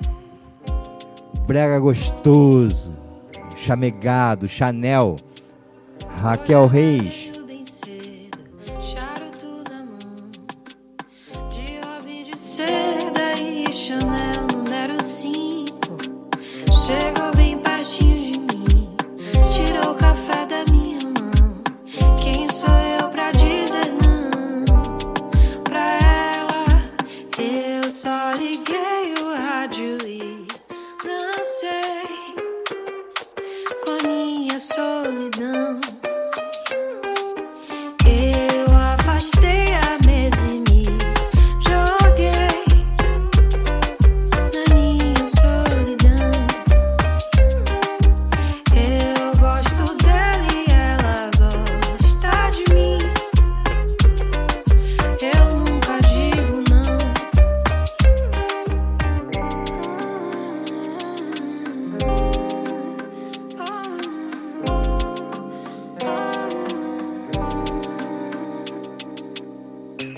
brega gostoso, chamegado, Chanel, Raquel Reis. Chanel número cinco chegou bem pertinho de mim, tirou o café da minha mão. Quem sou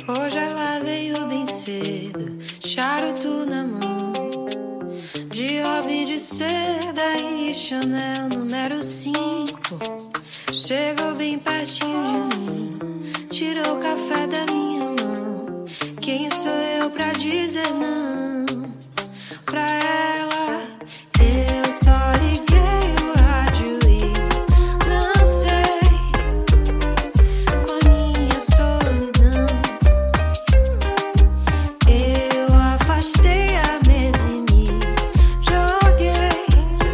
Hoje ela veio bem cedo, charuto na mão, de hobby de seda e Chanel número cinco. Chegou bem pertinho de mim, tirou o café da minha mão. Quem sou eu pra dizer não pra ela? Eu só liguei o rádio e dancei com a minha solidão. Eu afastei a mesa e me joguei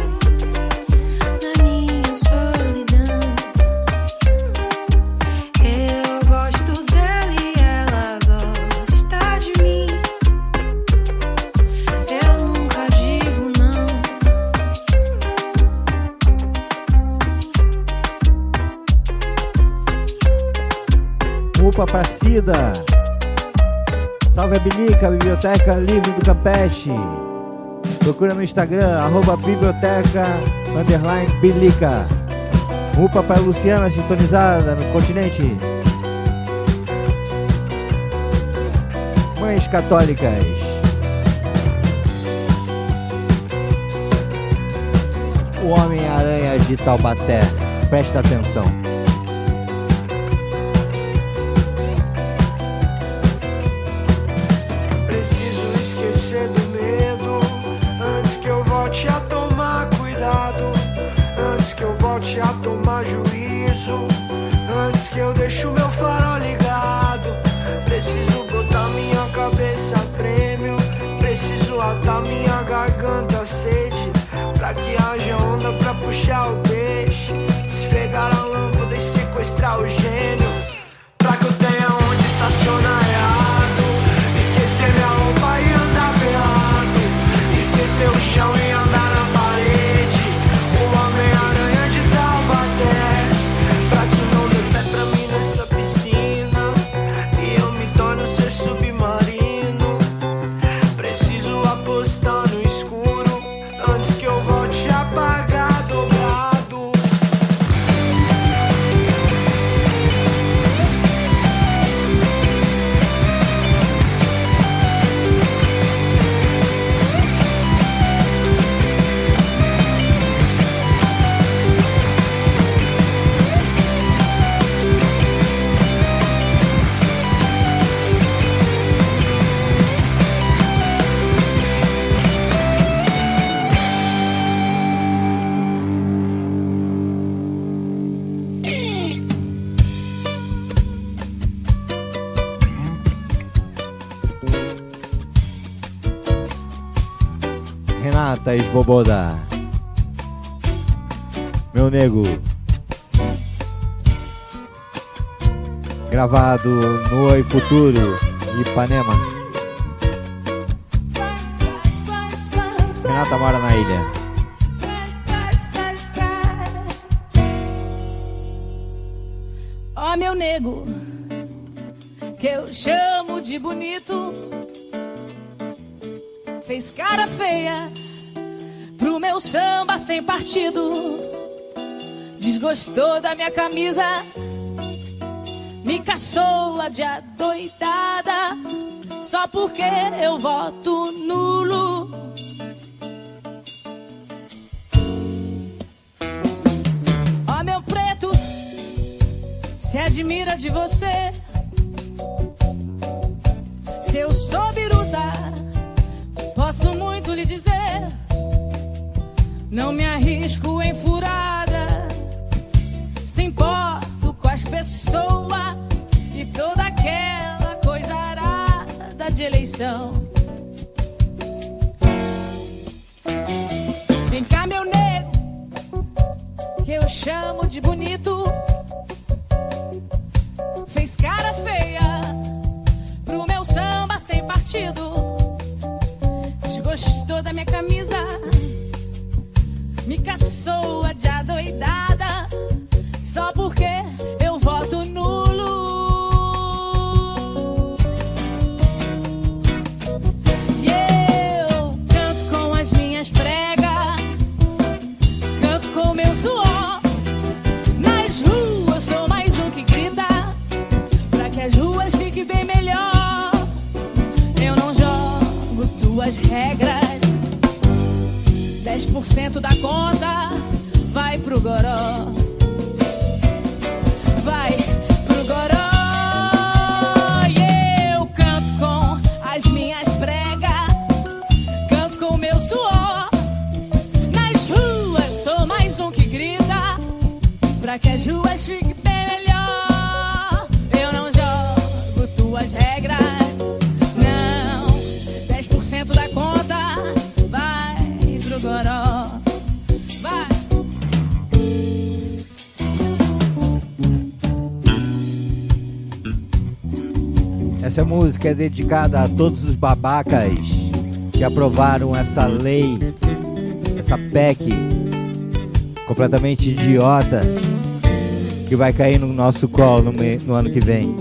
na minha solidão. Eu gosto dela e ela gosta de mim. Eu nunca digo não. Upa pra Cida. Salve a Bilica, Biblioteca Livre do Campeche. Procura no Instagram, arroba biblioteca, underline Bilica. Upa pra Luciana, sintonizada no continente. Mães católicas. O Homem-Aranha de Taubaté. Presta atenção. Preciso esquecer do medo antes que eu volte a tomar cuidado, antes que eu volte a tomar juízo, antes que eu deixe o meu farol ligado. Preciso botar minha cabeça a prêmio, preciso atar minha garganta a sede, pra que haja onda pra puxar o peixe, esfregar a lâmpada e sequestrar o gênio, pra que eu tenha onde estacionar errado, esquecer minha roupa e andar pelado, esquecer o chão e andar na parede, o Homem-Aranha de Taubaté, pra que não dê pé pra mim nessa piscina e eu me torne um ser submarino. Preciso apostar no escuro antes que eu volte a apagar dobrado. Renata Esboboda. Meu nego. Gravado no Oi Futuro, Ipanema. Renata mora na ilha. Ó meu nego, que eu chamo de bonito, fez cara feia pro meu samba sem partido, desgostou da minha camisa, me caçoa de adoidada, só porque eu voto nulo. Ó meu preto, se admira de você, se eu sou biruta, posso muito lhe dizer, não me arrisco em furada, se importo com as pessoas e toda aquela coisa arada de eleição. Vem cá meu nego, que eu chamo de bonito, fez cara feia pro meu samba sem partido, desgostou da minha camisa, me caçoa de adoidada, só porque eu voto nulo. E eu canto com as minhas pregas, canto com meu suor, nas ruas sou mais um que grita, pra que as ruas fiquem bem melhor. suas regras. Dez por cento da conta vai pro goró. Vai pro goró. E eu canto com as minhas pregas, canto com o meu suor. Nas ruas sou mais um que grita, pra que as ruas fiquem bem melhor. Eu não jogo tuas regras, não. Dez por cento da conta vai pro goró. Vai. Essa música é dedicada a todos os babacas que aprovaram essa lei, essa P E C completamente idiota, que vai cair no nosso colo no, me- no ano que vem.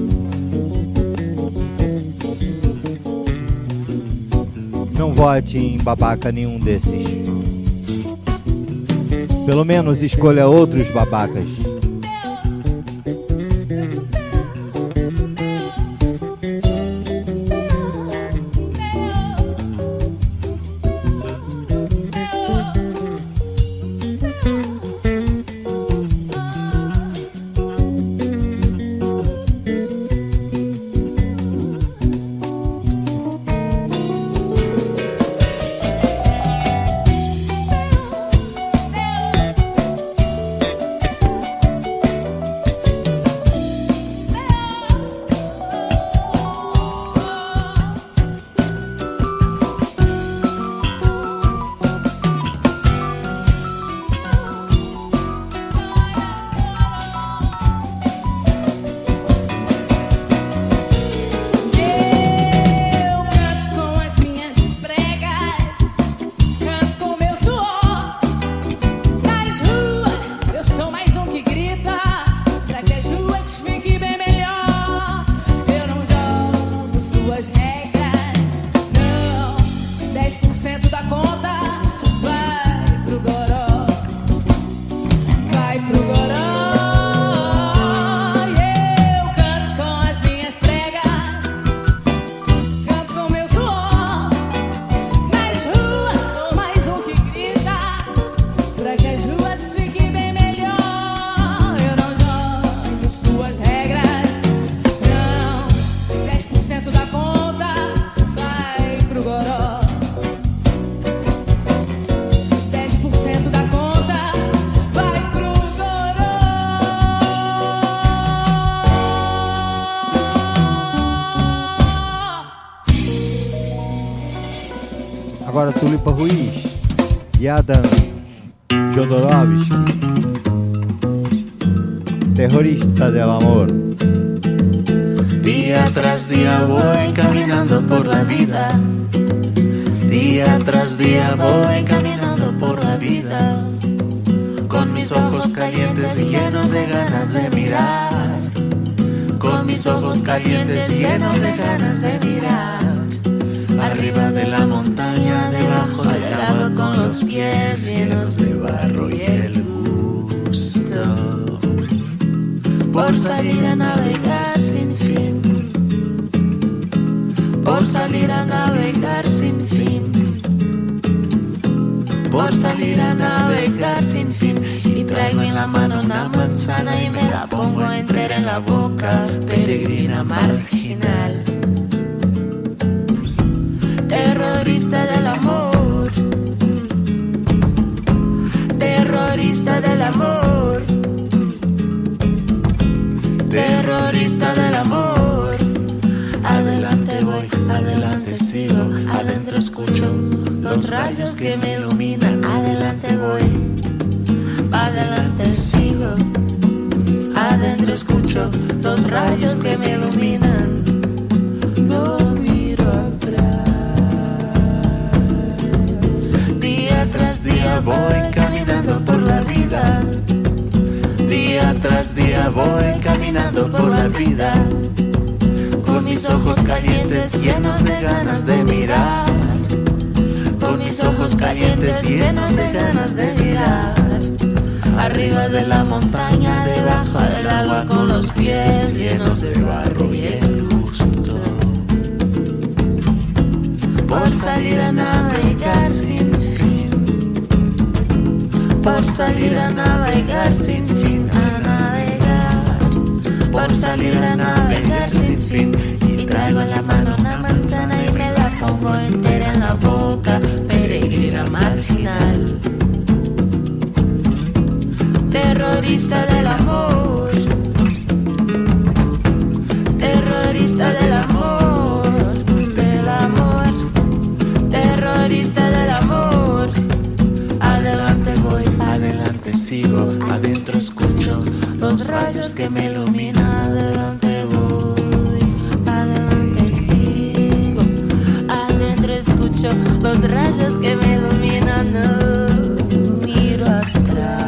Não vote em babaca nenhum desses. Pelo menos escolha outros babacas. Agora Tulipa Ruiz e Adam Jodorowsky, Terrorista del Amor. Día tras día voy caminando por la vida. Día tras día voy caminando por la vida. Con mis ojos calientes y llenos de ganas de mirar. Con mis ojos calientes y llenos de ganas de mirar. Arriba de la montaña, debajo del agua, con los pies llenos de barro y el gusto por salir a navegar sin fin, por salir a navegar sin fin, por salir a navegar sin fin. Y traigo en la mano una manzana y me la pongo entera en la boca, peregrina marginal. Terrorista del amor, terrorista del amor, terrorista del amor. Adelante voy, adelante sigo, adentro escucho los rayos que me iluminan. Adelante voy, adelante sigo, adentro escucho los rayos que me iluminan. No miro atrás. Día tras día voy caminando por la vida. Día tras día voy caminando por la vida. Con mis ojos calientes llenos de ganas de mirar. Con mis ojos calientes llenos de ganas de mirar. Arriba de la montaña, debajo del agua, con los pies llenos de barro y el gusto por salir por salir a navegar sin fin, a navegar, por salir a navegar sin fin. Y traigo en la mano una manzana y me la pongo entera en la boca, peregrina marginal, terrorista del amor, terrorista del amor, del amor, terrorista del amor. Adelante voy, adelante sigo, adentro escucho los rayos que me iluminan. Adelante voy, adelante sigo, adentro escucho los rayos que me iluminan. No miro atrás.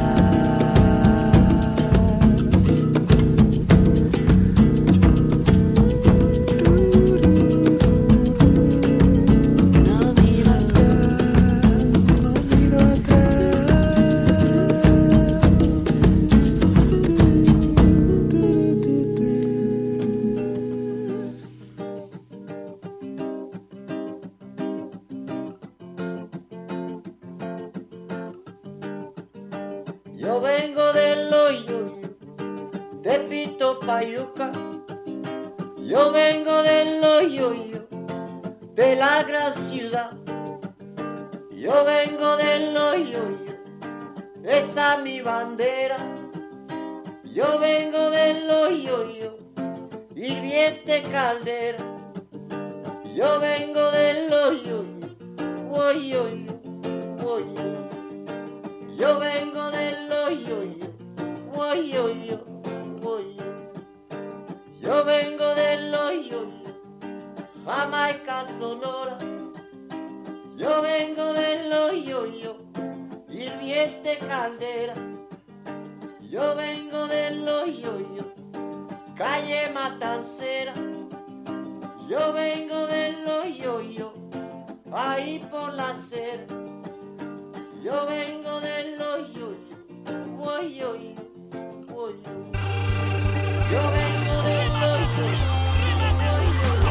Yo vengo del hoyo de Pito Fayuca. Yo vengo del hoyo de la gran ciudad. Yo vengo del hoyo, esa mi bandera. Yo vengo del hoyo, hirviente caldera. Yo vengo del hoyo, voy, voy, voy. Yo vengo del hoyo, voy, voy, voy. Yo vengo del hoyo, Jamaica, Sonora. Yo vengo del hoyo, hirviente caldera. Yo vengo del hoyo, calle Matancera. Yo vengo del hoyo, ahí por la acera. Yo vengo del hoyo, voy, voy, voy. Yo vengo del hoyo, voy, voy.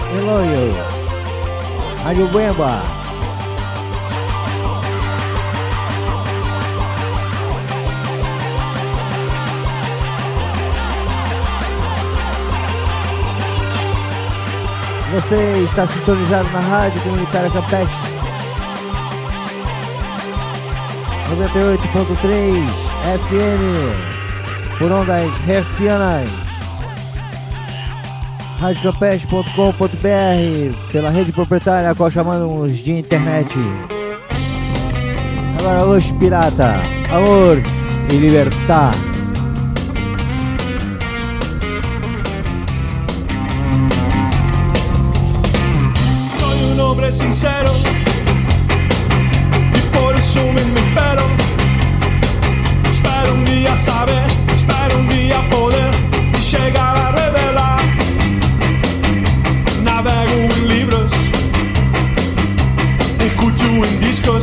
Eloio, Rádio Buemba. Você está sintonizado na Rádio Comunitária Campeche noventa e oito ponto três F M por ondas hertzianas, rádio campeche ponto com ponto b r, pela rede proprietária qual chamamos de internet. Agora Luz Pirata, amor e libertad. Sincero, y por eso me espero. Espero un día saber, espero un día poder y llegar a revelar. Navego en libros, escucho en discos,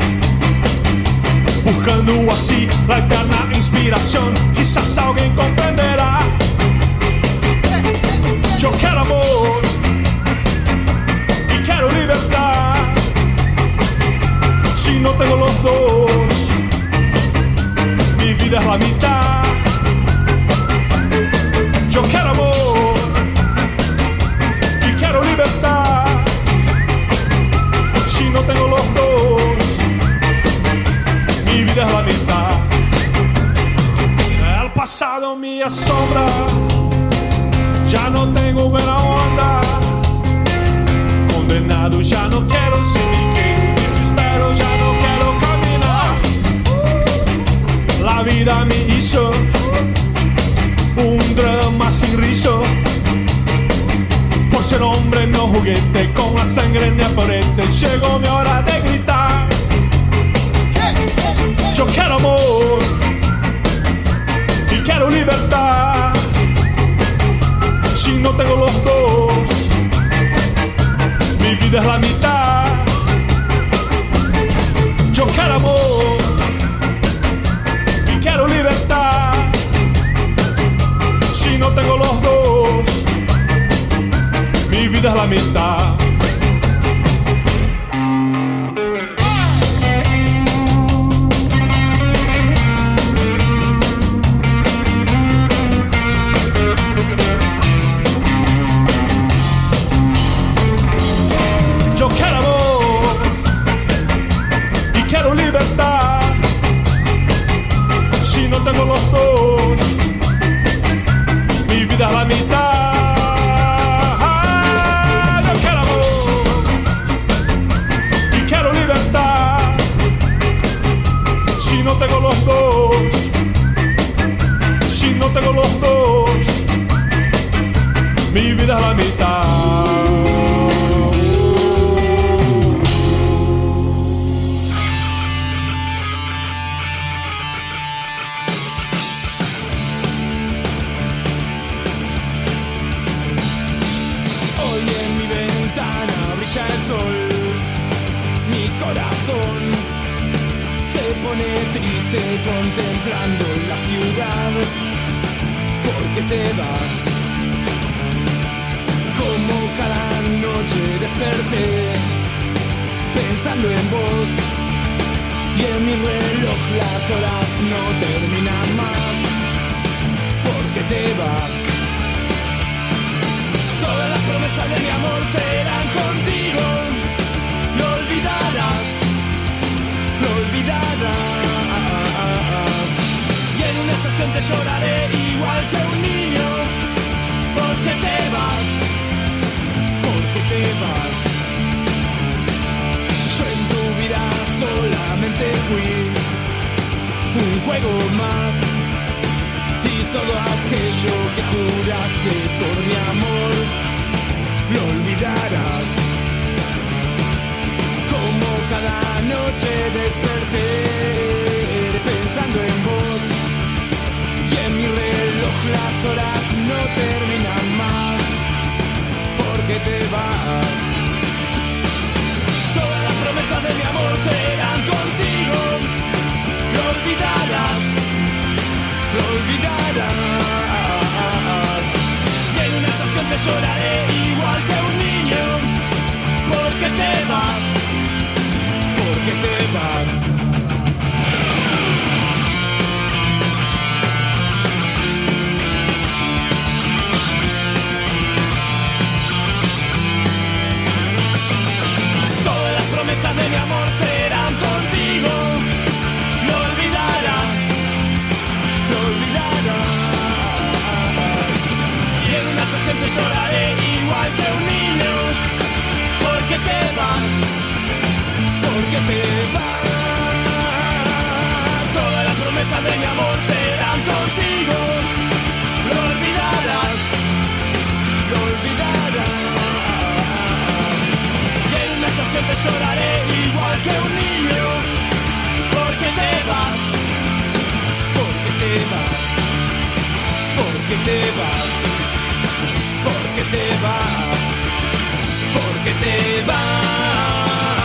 buscando así la eterna inspiración. Quizás alguien comprenderá. Yo quiero amor, libertad. Si no tengo los dos, mi vida es la mitad. Yo quiero amor y quiero libertad. Si no tengo los dos, mi vida es la mitad. El pasado me asombra, ya no tengo buena onda. Condenado, ya no quiero seguir, desespero, ya no quiero caminar. La vida me hizo un drama sin riso. Por ser hombre no juguete, con la sangre en aparente, llegó mi hora de gritar. Yo quiero amor y quiero libertad. Si no tengo los dos, mi vida es la mitad. Yo quiero amor y quiero libertad. Si no tengo los dos, mi vida es la mitad. Yo quiero amor y quiero libertad. Si no tengo los dos, mi vida es la mitad. Yo quiero amor y quiero libertad. Si no tengo los dos, si no tengo los dos, mi vida es la mitad. Brilla el sol, mi corazón se pone triste contemplando la ciudad, porque te vas. Como cada noche desperté pensando en vos, y en mi reloj las horas no terminan más, porque te vas. Todas las promesas de mi amor serán contigo. Lo olvidarás, lo olvidarás. Y en una estación te lloraré igual que un niño, porque te vas, porque te vas. Yo en tu vida solamente fui un juego más, y todo aquello que juraste por mi amor lo olvidarás. Como cada noche desperté pensando en vos, y en mi reloj las horas no terminan más, porque te vas. Todas las promesas de mi amor serán contigo. Lo olvidarás, lo olvidarás. Y en una estación te lloraré igual que un niño. te lloraré igual que un niño, porque te vas, porque te vas, porque te vas, porque te vas, porque te vas.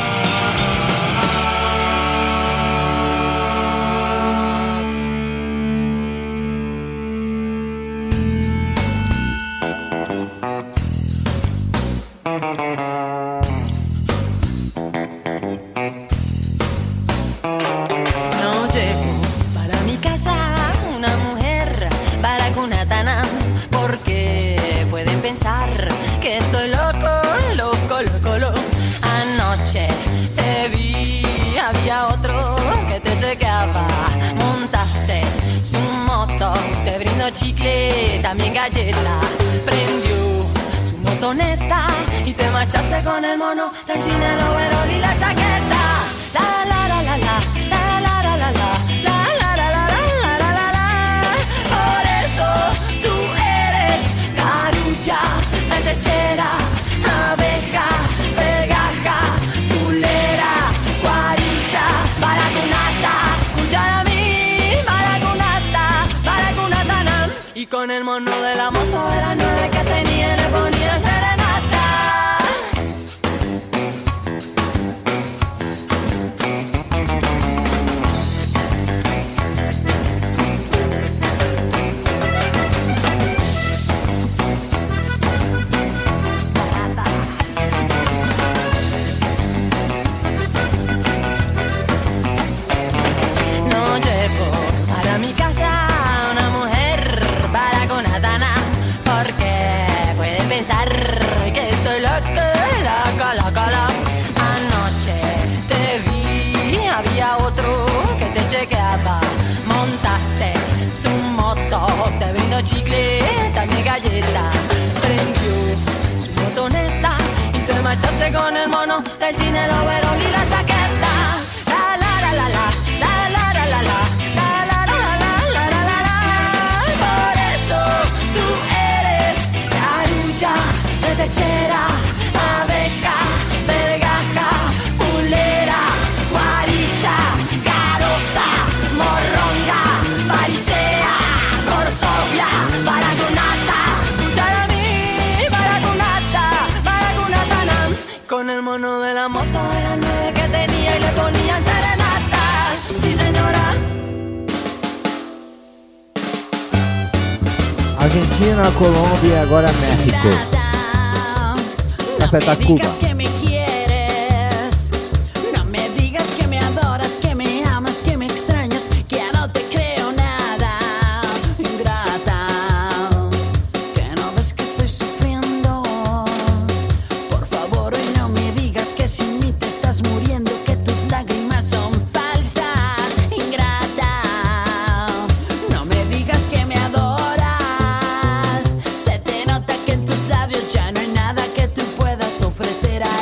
Que estoy loco, loco, loco, loco. Anoche te vi, había otro que te chequeaba. Montaste su moto, te brindó chicle, también galleta. Prendió su motoneta y te marchaste con el mono del chino, el overol y la chaqueta. La la la la la, la la la la la, la la la la la la la la. Por eso tú eres carulla, lechera, abeja, pegaja, fulera, guaricha, baracunata, cuchara mí, baracunata, baracunata nam. Y con el mono de la moto de las nueve que tenía le ponía serenata. Pensar que estoy loca, loca, loca, loca. Anoche te vi, había otro que te chequeaba. Montaste su moto, te brindó chicle, también galleta. Prendió su motoneta y te marchaste con el mono del chino, el overol y la chaqueta. La la la la la, la la la la la. Lechera, abeja, vergaja, fulera, guaricha, garosa, morronga, farisea, corsovia, baracunata, cucharamí, baracunata, baracunata nam. Con el mono de la moto de las nueve que tenía y le ponían serenata. Sí, señora. Argentina, Colômbia e agora México. Café Tacuba. Que me quieres, no me digas que me adoras, que me amas, que me extrañas, que ya no te creo nada, ingrata, que no ves que estoy sufriendo. Por favor, hoy no me digas que sin mí te estás muriendo, que tus lágrimas son falsas, ingrata. No me digas que me adoras, se te nota que en tus labios ya no hay nada que tú puedas ofrecer a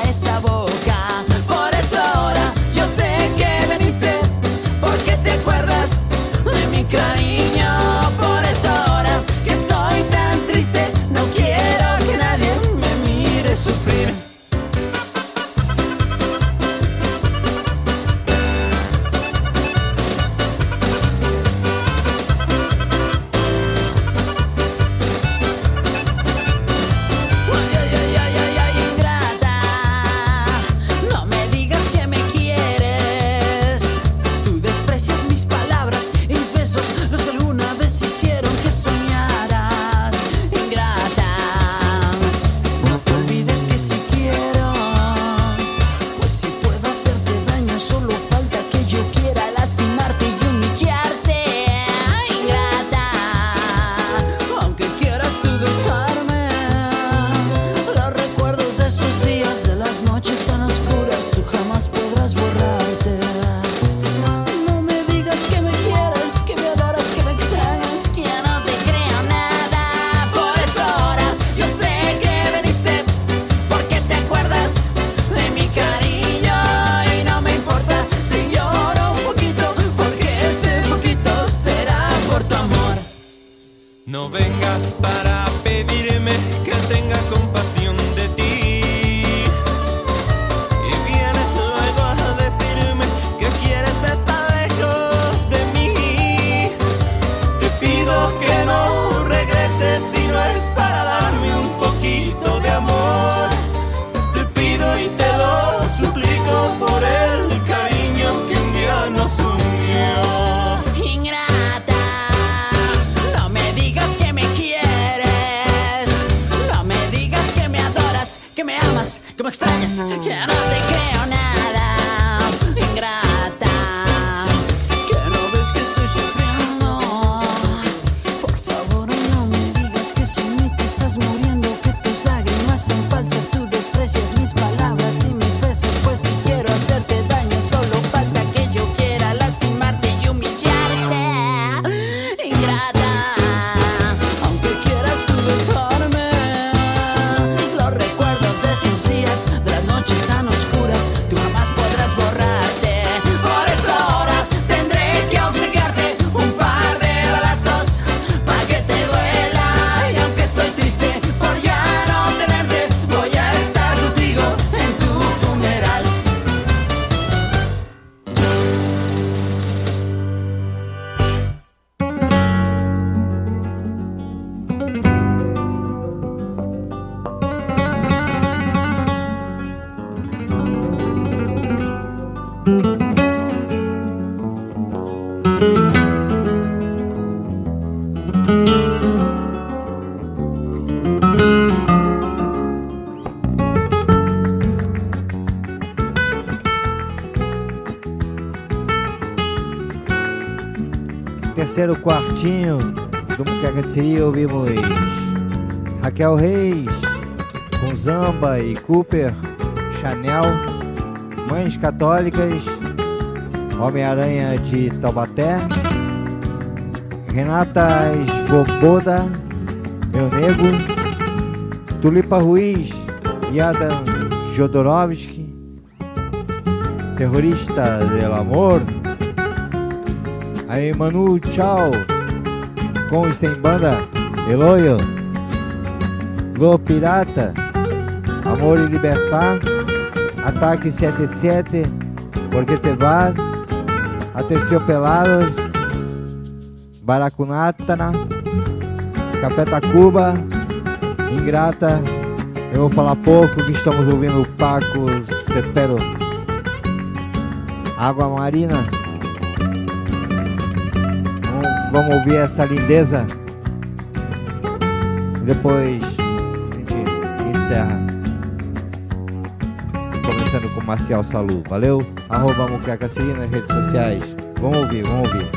extrañas, como extrañas, que no te creo nada, ingrata. Que no ves que estoy sufriendo. Por favor, no me digas que sin mí te estás muriendo, que tus lágrimas son falsas, tú desprecias mis palabras y mis besos. Pues si quiero hacerte daño, solo falta que yo quiera lastimarte y humillarte, ingrata. Aunque quieras tú dejarme, los recuerdos de esos días, de las noches tan oscuras, tú jamás podrás borrarte. Por eso ahora tendré que obsequiarte un par de balazos para que te duela. Y aunque estoy triste por ya no tenerte, voy a estar contigo en tu funeral. Terceiro quartinho do Muqueca de Siri, ouvimos Raquel Reis com Zamba e Cooper, Chanel, Mães Católicas, Homem-Aranha de Taubaté, Renata Svoboda, Meu Nego, Tulipa Ruiz e Adam Jodorowsky, Terrorista del Amor. Aí Manu Tchau com e sem banda, Eloio, Lô Pirata, Amor e Libertar, Ataque setenta e sete, Porque Te Vas, Aterciopelados, Baracunátana, Café Tacuba, Ingrata. Eu vou falar pouco que estamos ouvindo o Paco Cepero, Água Marina. Vamos ouvir essa lindeza. Depois a gente encerra. Começando com Marcial Salu. Valeu? Arroba Muqueca Siri nas redes sociais. Vamos ouvir, vamos ouvir.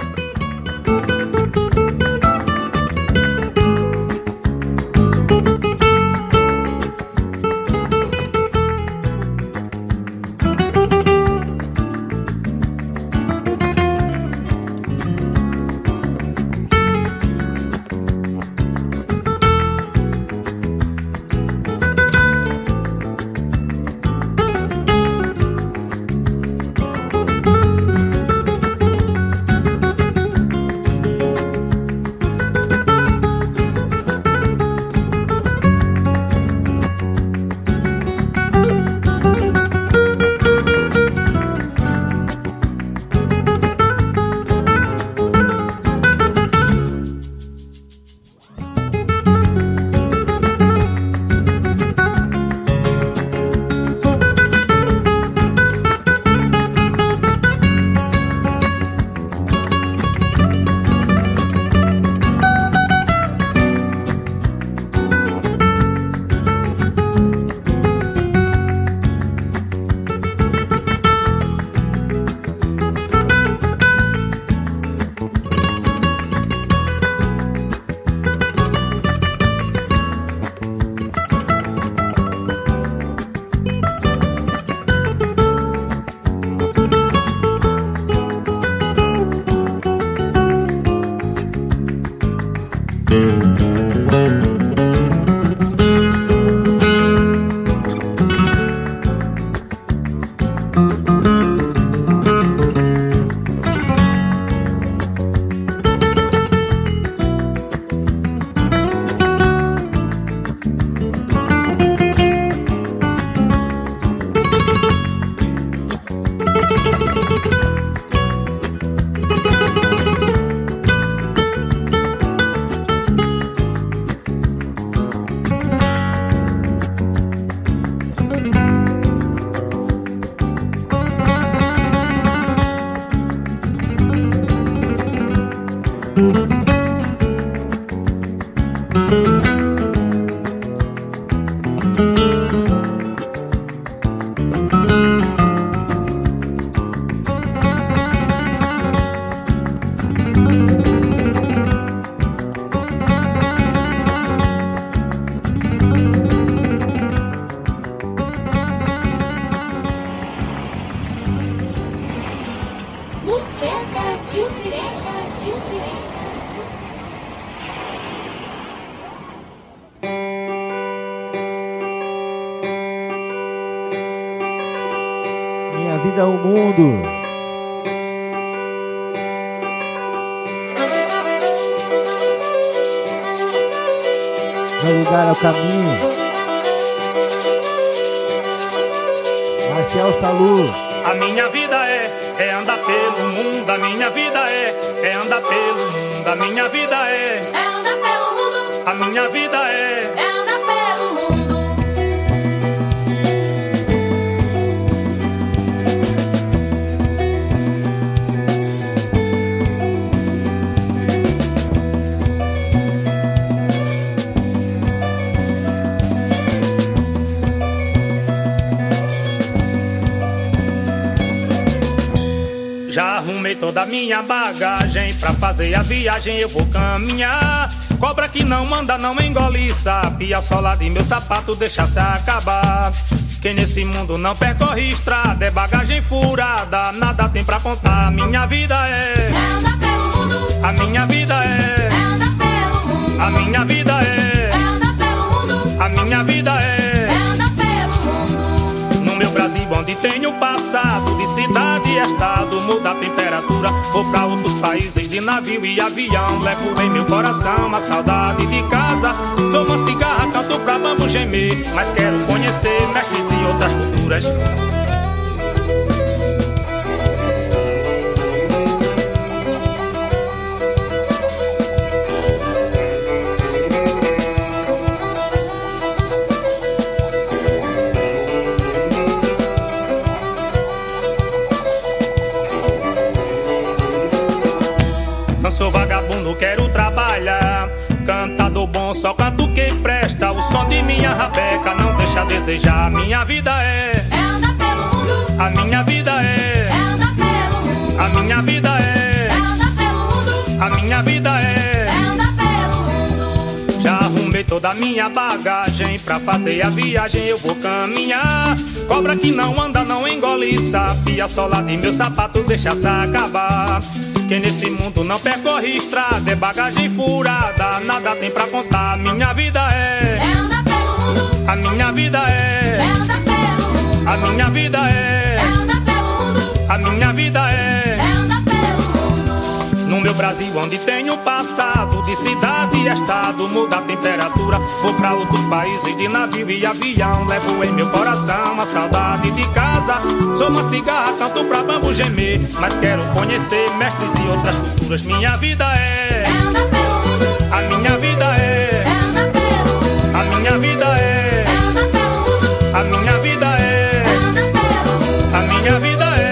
minha vida é o mundo. Meu lugar é o caminho. Marcel Salu. A minha vida é, é andar pelo mundo. A minha vida é, é andar pelo mundo. A minha vida é, é andar pelo mundo. A minha vida é, é andar pelo mundo. Já arrumei toda a minha bagagem, pra fazer a viagem eu vou caminhar. Cobra que não manda, não engole sabe. A sola de meu sapato deixa se acabar. Quem nesse mundo não percorre estrada é bagagem furada, nada tem pra contar. Minha vida é, é andar pelo mundo. A minha vida é, é andar pelo mundo. A minha vida é, é andar pelo mundo. A minha vida é, é andar pelo mundo. No meu Brasil onde tenho passado, de cidade e estado, muda a temperatura. Vou pra outros países de navio e avião. Levo em meu coração a saudade de casa. Sou uma cigarra, canto pra bambu gemer, mas quero conhecer mestres e outras culturas. Não sou vagabundo, quero trabalhar. Cantador bom, só canto quem presta. O som de minha rabeca não deixa a desejar. Minha vida é, é andar pelo mundo. A minha vida é, é andar pelo mundo. A minha vida é, é andar pelo mundo. A minha vida é, é andar pelo mundo. Já arrumei toda a minha bagagem, pra fazer a viagem eu vou caminhar. Cobra que não anda, não engole sabe. A sola de meu sapato deixa se acabar. Quem nesse mundo não percorre estrada é bagagem furada, nada tem pra contar. Minha vida é, é andar pelo mundo. A minha vida é, é andar pelo mundo. A minha vida é, é andar pelo mundo. A minha vida é, é andar pelo mundo. No meu Brasil onde tenho passado, de cidade e estado, muda a temperatura. Vou pra outros países de navio e avião. Levo em meu coração a saudade de casa. Sou uma cigarra, canto pra bambu gemer, mas quero conhecer mestres e outras culturas. Minha vida é, é andar pelo mundo. A minha vida é, é andar pelo mundo. A minha vida é, é andar pelo mundo. A minha vida é, é andar pelo mundo. A minha vida é,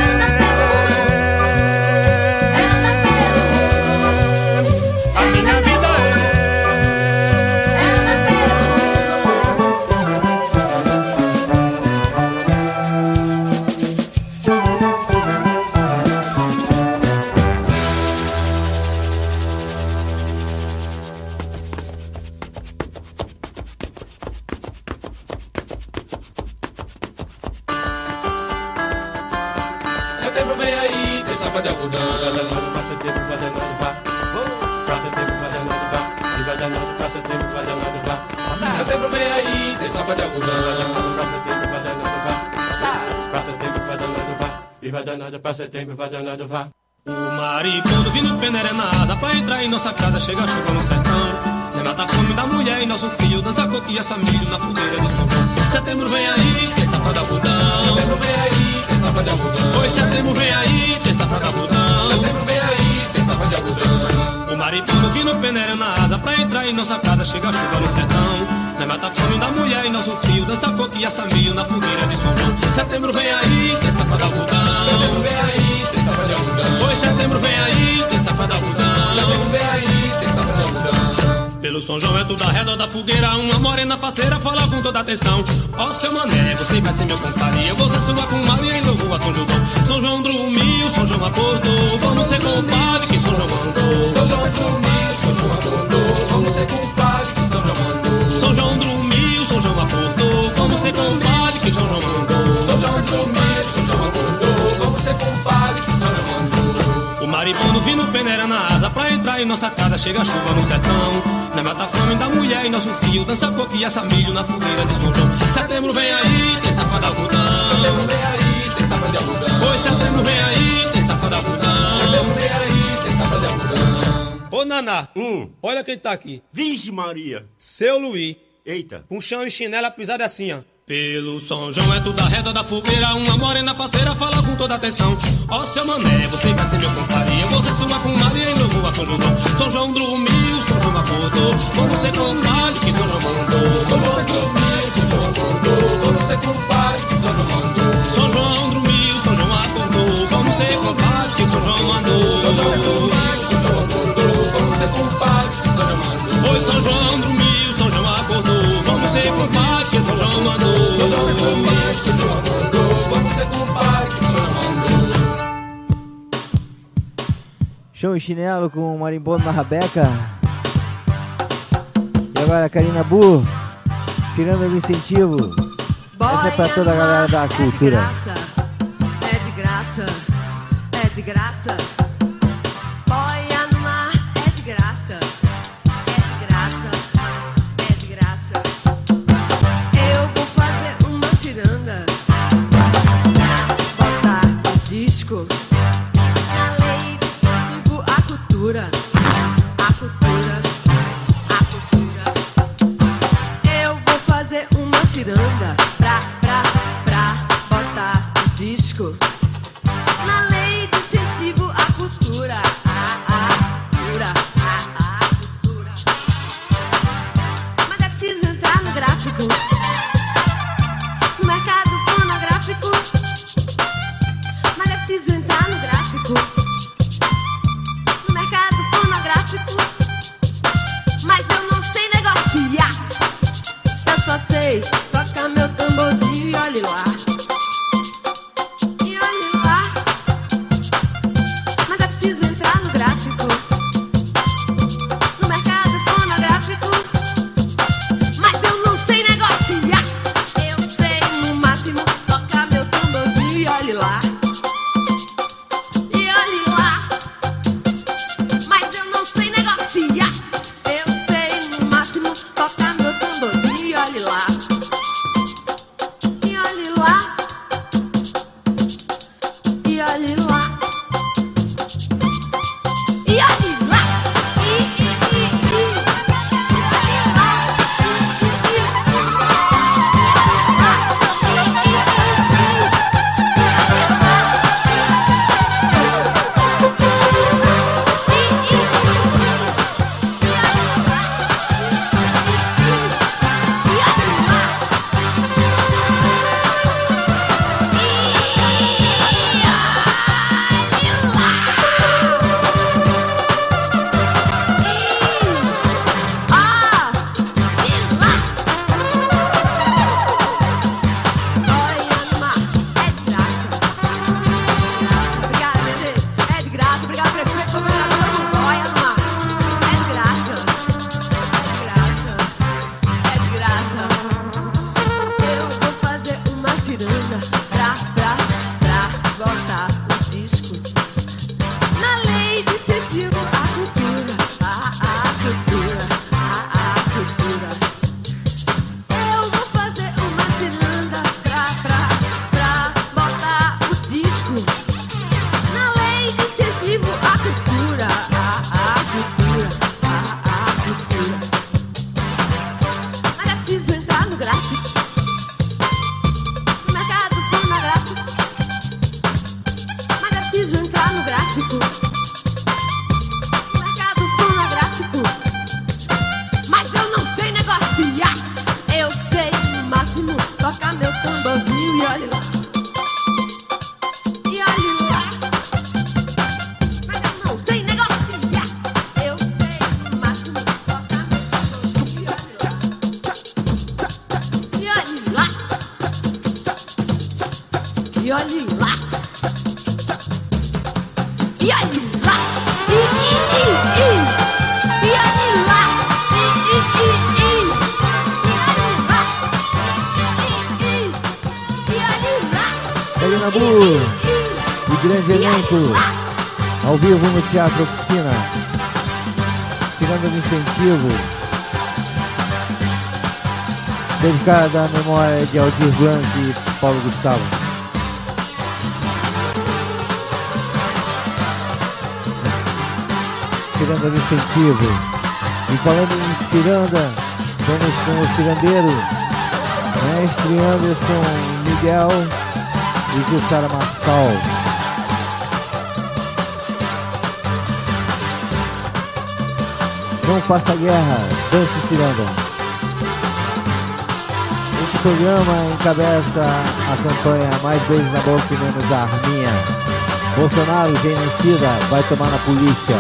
Setembro vai danado, vá. O maripondo vindo peneira na asa pra entrar em nossa casa, chega chuva no sertão. Nem mata a fome da mulher e nosso filho dança coquinha, essa milho na fogueira de São João. Setembro vem aí, tem safra da algodão. Setembro vem aí, tem safra de algodão. Oi, setembro vem aí, tem safra da algodão. Setembro vem aí, tem safra de algodão. O maripondo vindo peneira na asa pra entrar em nossa casa, chega chuva no sertão. Nem mata a fome da mulher e nosso filho dança coquinha, essa milho na fogueira de São João. Setembro vem aí, tem safra da algodão. Setembro vem aí, tem safra de algodão. Oi, setembro vem aí, tem safra de algodão. Setembro vem aí, tem safra de algodão. Pelo São João é tudo ao redor da fogueira, uma morena faceira fala com toda atenção. Ó, seu mané, você vai ser meu compadre, eu vou ser sua comadre e ainda vou a São João. São João dormiu, São João acordou, vamos ser compadre que São João mandou. São João dormiu, São João acordou, vamos ser compadre que São João mandou. São João dormiu, São João acordou, vamos ser compadre que São João mandou. São João dormiu, São João acordou, vamos ser compadre que São João mandou. O maripondo vindo peneira na asa pra entrar em nossa casa, chega a chuva no sertão. Não mata a fome da mulher e nosso filho dança coquinha, essa milho na fogueira de São João. Setembro vem aí, tem safra da algodão. Setembro vem aí, tem safra de Naná. Hum. Olha quem tá aqui. Vixe Maria. Seu Luiz. Eita. Com chão e chinela pisada assim, ó. Pelo São João é tudo a reta da fogueira, uma morena faceira fala com toda atenção. Ó seu mané, você vai ser meu compadre, eu vou ser sua comadre e novo a São João. São João dormiu, São João acordou, vamos ser compadre que São João mandou. São João dormiu, São João acordou, vamos ser compadre que São João mandou. São João dormiu, São João acordou, vamos ser compadre que São João mandou. São João dormiu, São João acordou, vamos ser compadre que São João mandou. Oi, São João dormiu, São João acordou, vamos ser compadre que São João mandou. Vamos ser compadre que São João mandou. Vamos ser compadre que São João mandou. Chão e chinelo com o marimbondo na rabeca. E agora a Karina Bu, Ciranda do Incentivo. Essa é pra toda a galera da cultura. É de graça, é de graça. Boia no mar, é de graça. É de graça, é de graça. Eu vou fazer uma ciranda pra botar o disco na lei de incentivo à cultura. A cultura, a cultura. Eu vou fazer uma ciranda pra, pra, pra botar o disco na lei de incentivo à cultura. A, a cultura, a, a cultura. Mas é preciso entrar no gráfico, no mercado fonográfico. Mas é preciso entrar no gráfico, no mercado fonográfico. Mas eu não sei negociar, eu só sei tocar meu tamborzinho e olhe lá. E olhe lá. Mas é preciso entrar no gráfico, no mercado fonográfico. Mas eu não sei negociar, eu sei no máximo tocar meu tamborzinho e olhe lá. E olhe lá. Mas eu não sei negociar, eu sei no máximo tocar meu tamborzinho e olhe lá. E olhe lá. E olhe lá. E olhe lá. E, e, e, e. Olhe lá. E, e, e. E olhe lá. E olhe lá. E, e, e, e. E olhe lá. E, e, e, e. E olhe lá. E, e, e. E olhe lá. Karina Bu, o grande elenco, ao vivo no Teatro Oficina, Ciranda do Incentivo, dedicada à memória de Aldir Blanc e Paulo Gustavo. Ciranda do Incentivo. E falando em ciranda, vamos com o cirandeiro, mestre Anderson Miguel e Jussara Marçal. Não faça guerra, dance ciranda. Este programa encabeça a campanha Mais Beijos na Boca e Menos Arminha. Bolsonaro, genocida, vai tomar na polícia.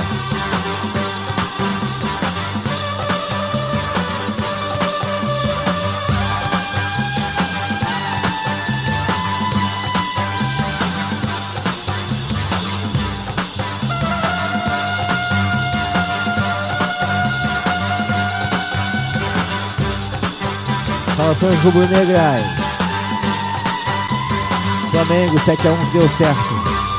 Saudações rubro-negras. Flamengo sete a um deu certo.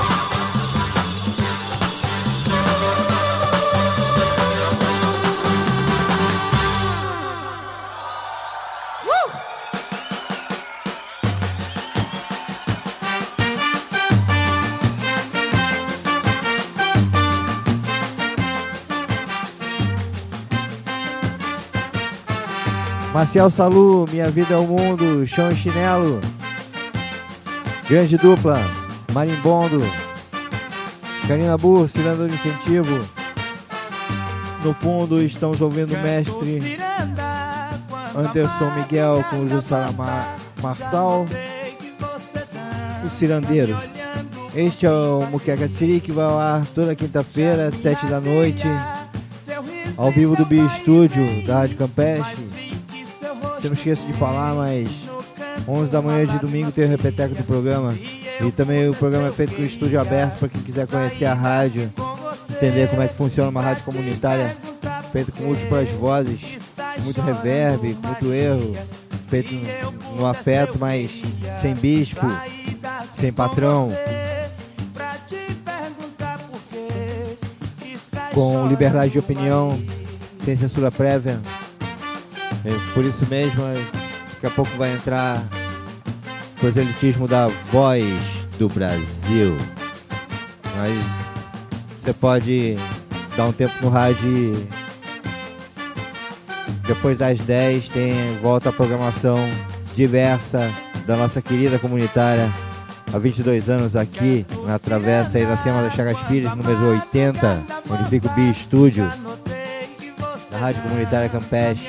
Marcial Salu, Minha Vida é o Mundo, Chão e Chinelo. Grande dupla, Marimbondo. Karina Burr, Ciranda do Incentivo. No fundo estamos ouvindo o mestre Anderson Miguel com o Jussara Mar Marçal, o cirandeiro. Este é o Muqueca Siri, que vai ao ar toda quinta-feira, às sete da noite, ao vivo do Bio Estúdio, da Rádio Campeche. Eu não esqueço de falar, mas onze da manhã de domingo tem o repeteco do programa. E também o programa é feito com o estúdio aberto para quem quiser conhecer a rádio, entender como é que funciona uma rádio comunitária, feito com múltiplas vozes, muito reverb, com muito erro, feito no, no afeto, mas sem bispo, sem patrão, com liberdade de opinião, sem censura prévia. Por isso mesmo, daqui a pouco vai entrar o proselitismo da Voz do Brasil. Mas você pode dar um tempo no rádio e depois das dez tem volta a programação diversa da nossa querida comunitária há vinte e dois anos aqui na Travessa Iracema das Chagas Pires, número oitenta, onde fica o Bio Estúdio da Rádio Comunitária Campeche.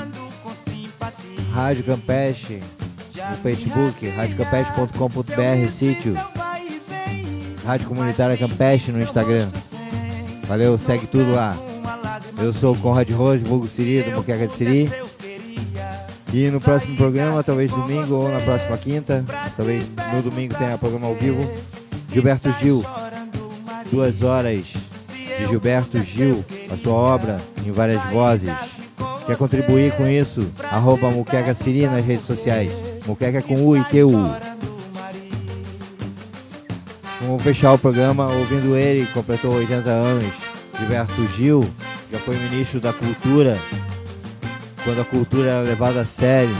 Rádio Campeche no Facebook, rádio campeche ponto com ponto br, sítio Rádio Comunitária Campeche no Instagram. Valeu, segue tudo lá. Eu sou o Conrad Rose, vulgo Siri, do Muqueca de Siri. E no próximo programa, talvez domingo ou na próxima quinta, talvez no domingo tenha programa ao vivo, Gilberto Gil, duas horas de Gilberto Gil, a sua obra em várias vozes. Quer contribuir com isso? Arroba Muqueca Siri nas redes sociais. Muqueca com U e Q U. Vamos fechar o programa ouvindo ele, que completou oitenta anos. Gilberto Gil, já foi ministro da Cultura, quando a cultura era levada a sério.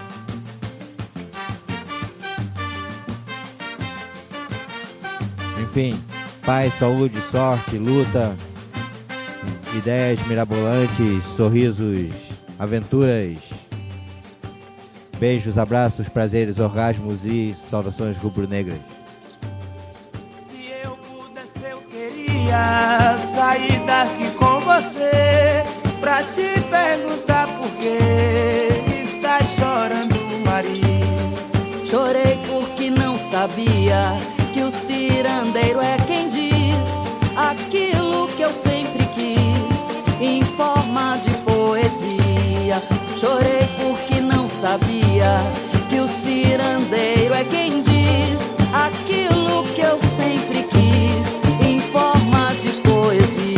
Enfim, paz, saúde, sorte, luta, ideias mirabolantes, sorrisos, aventuras, beijos, abraços, prazeres, orgasmos e saudações rubro-negras. Se eu pudesse, eu queria sair daqui com você pra te perguntar por que estás chorando, Maria. Chorei porque não sabia que o cirandeiro é quem diz aquilo que eu sempre quis em forma de poesia. Chorei porque não sabia que o cirandeiro é quem diz aquilo que eu sempre quis em forma de poesia.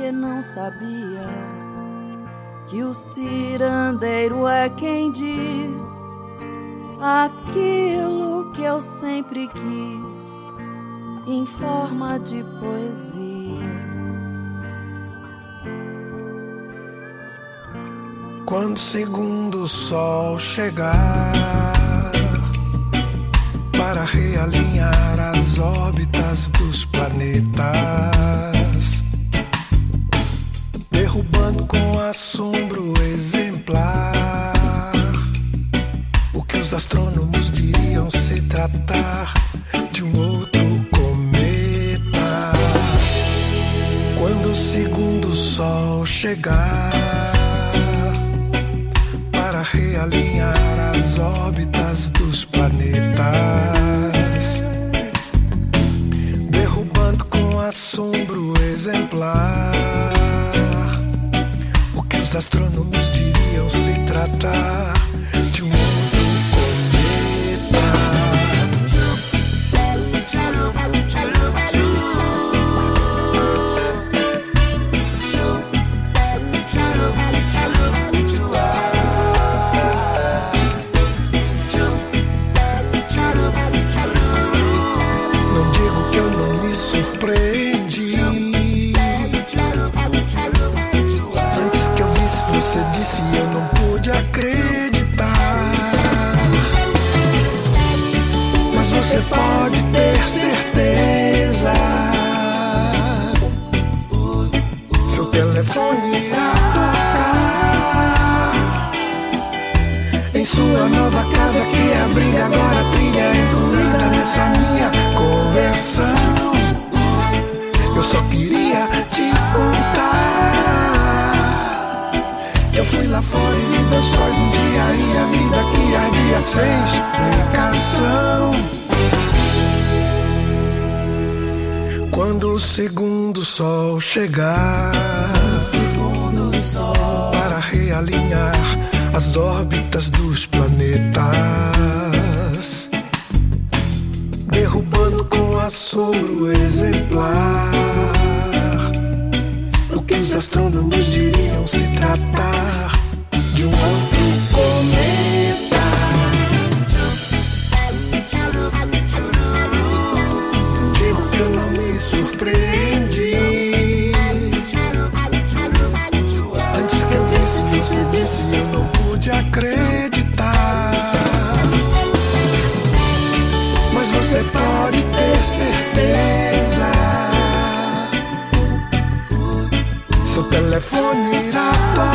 você não sabia que o cirandeiro é quem diz aquilo que eu sempre quis em forma de poesia. Quando o segundo sol chegar para realinhar as órbitas dos planetas, derrubando com assombro exemplar o que os astrônomos diriam se tratar de um outro cometa. Quando o segundo sol chegar para realinhar as órbitas dos planetas, derrubando com assombro exemplar o que os astrônomos diriam se tratar de um outro cometa. Não digo que eu não me surpreendi. Antes que eu visse, você disse e eu não pude acreditar. Mas você pode ter certeza, seu telefone irá tocar em sua nova casa que abriga agora a trilha incluída nessa minha conversão. Eu só queria te contar que eu fui lá fora e vi dois sóis num dia e a vida que ardia sem explicação. Quando o segundo sol chegar para realinhar as órbitas dos planetas, derrubando com assombro exemplar o que os astrônomos diriam se tratar de um outro cometa. Digo que eu não me surpreendi. Antes que eu visse, você disse e eu não pude acreditar. Mas você pode ter certeza, seu telefone irá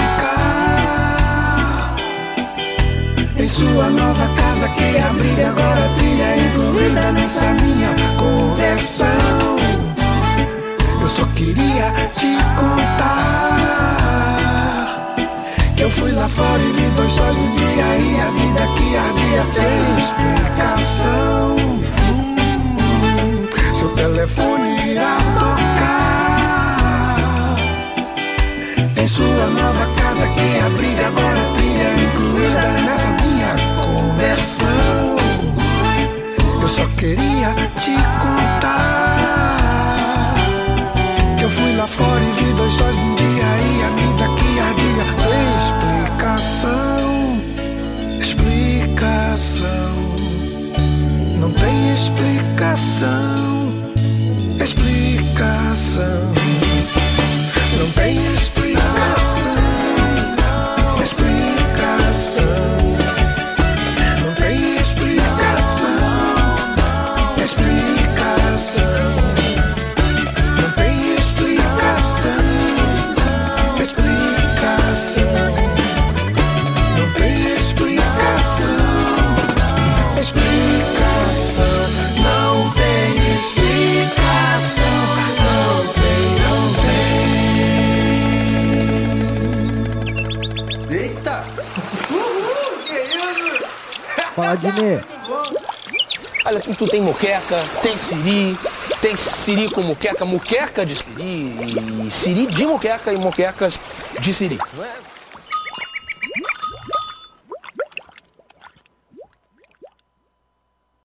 tocar em sua nova casa que abriga agora a trilha incluída nessa minha conversão. Eu só queria te contar que eu fui lá fora e vi dois sóis no dia e a vida que ardia sem explicação. Hum, seu telefone irá tocar em sua nova casa que abriga agora a trilha incluída nessa minha conversão. Eu só queria te contar que eu fui lá fora e vi dois sóis num dia e a vida que ardia sem explicação. Explicação. Não tem explicação. Explicação. Não tem explicação. Explicação. Não tem explicação. Explicação. Não tem explicação. Explicação. Não tem explicação. Explicação. Não tem explicação. Não tem, não tem. Eita! Uhul! Que isso? Fala, Dinê. Olha, aqui tu tem moqueca, tem siri, tem siri com moqueca, moqueca de siri, e siri de moqueca e moquecas de siri. Não é?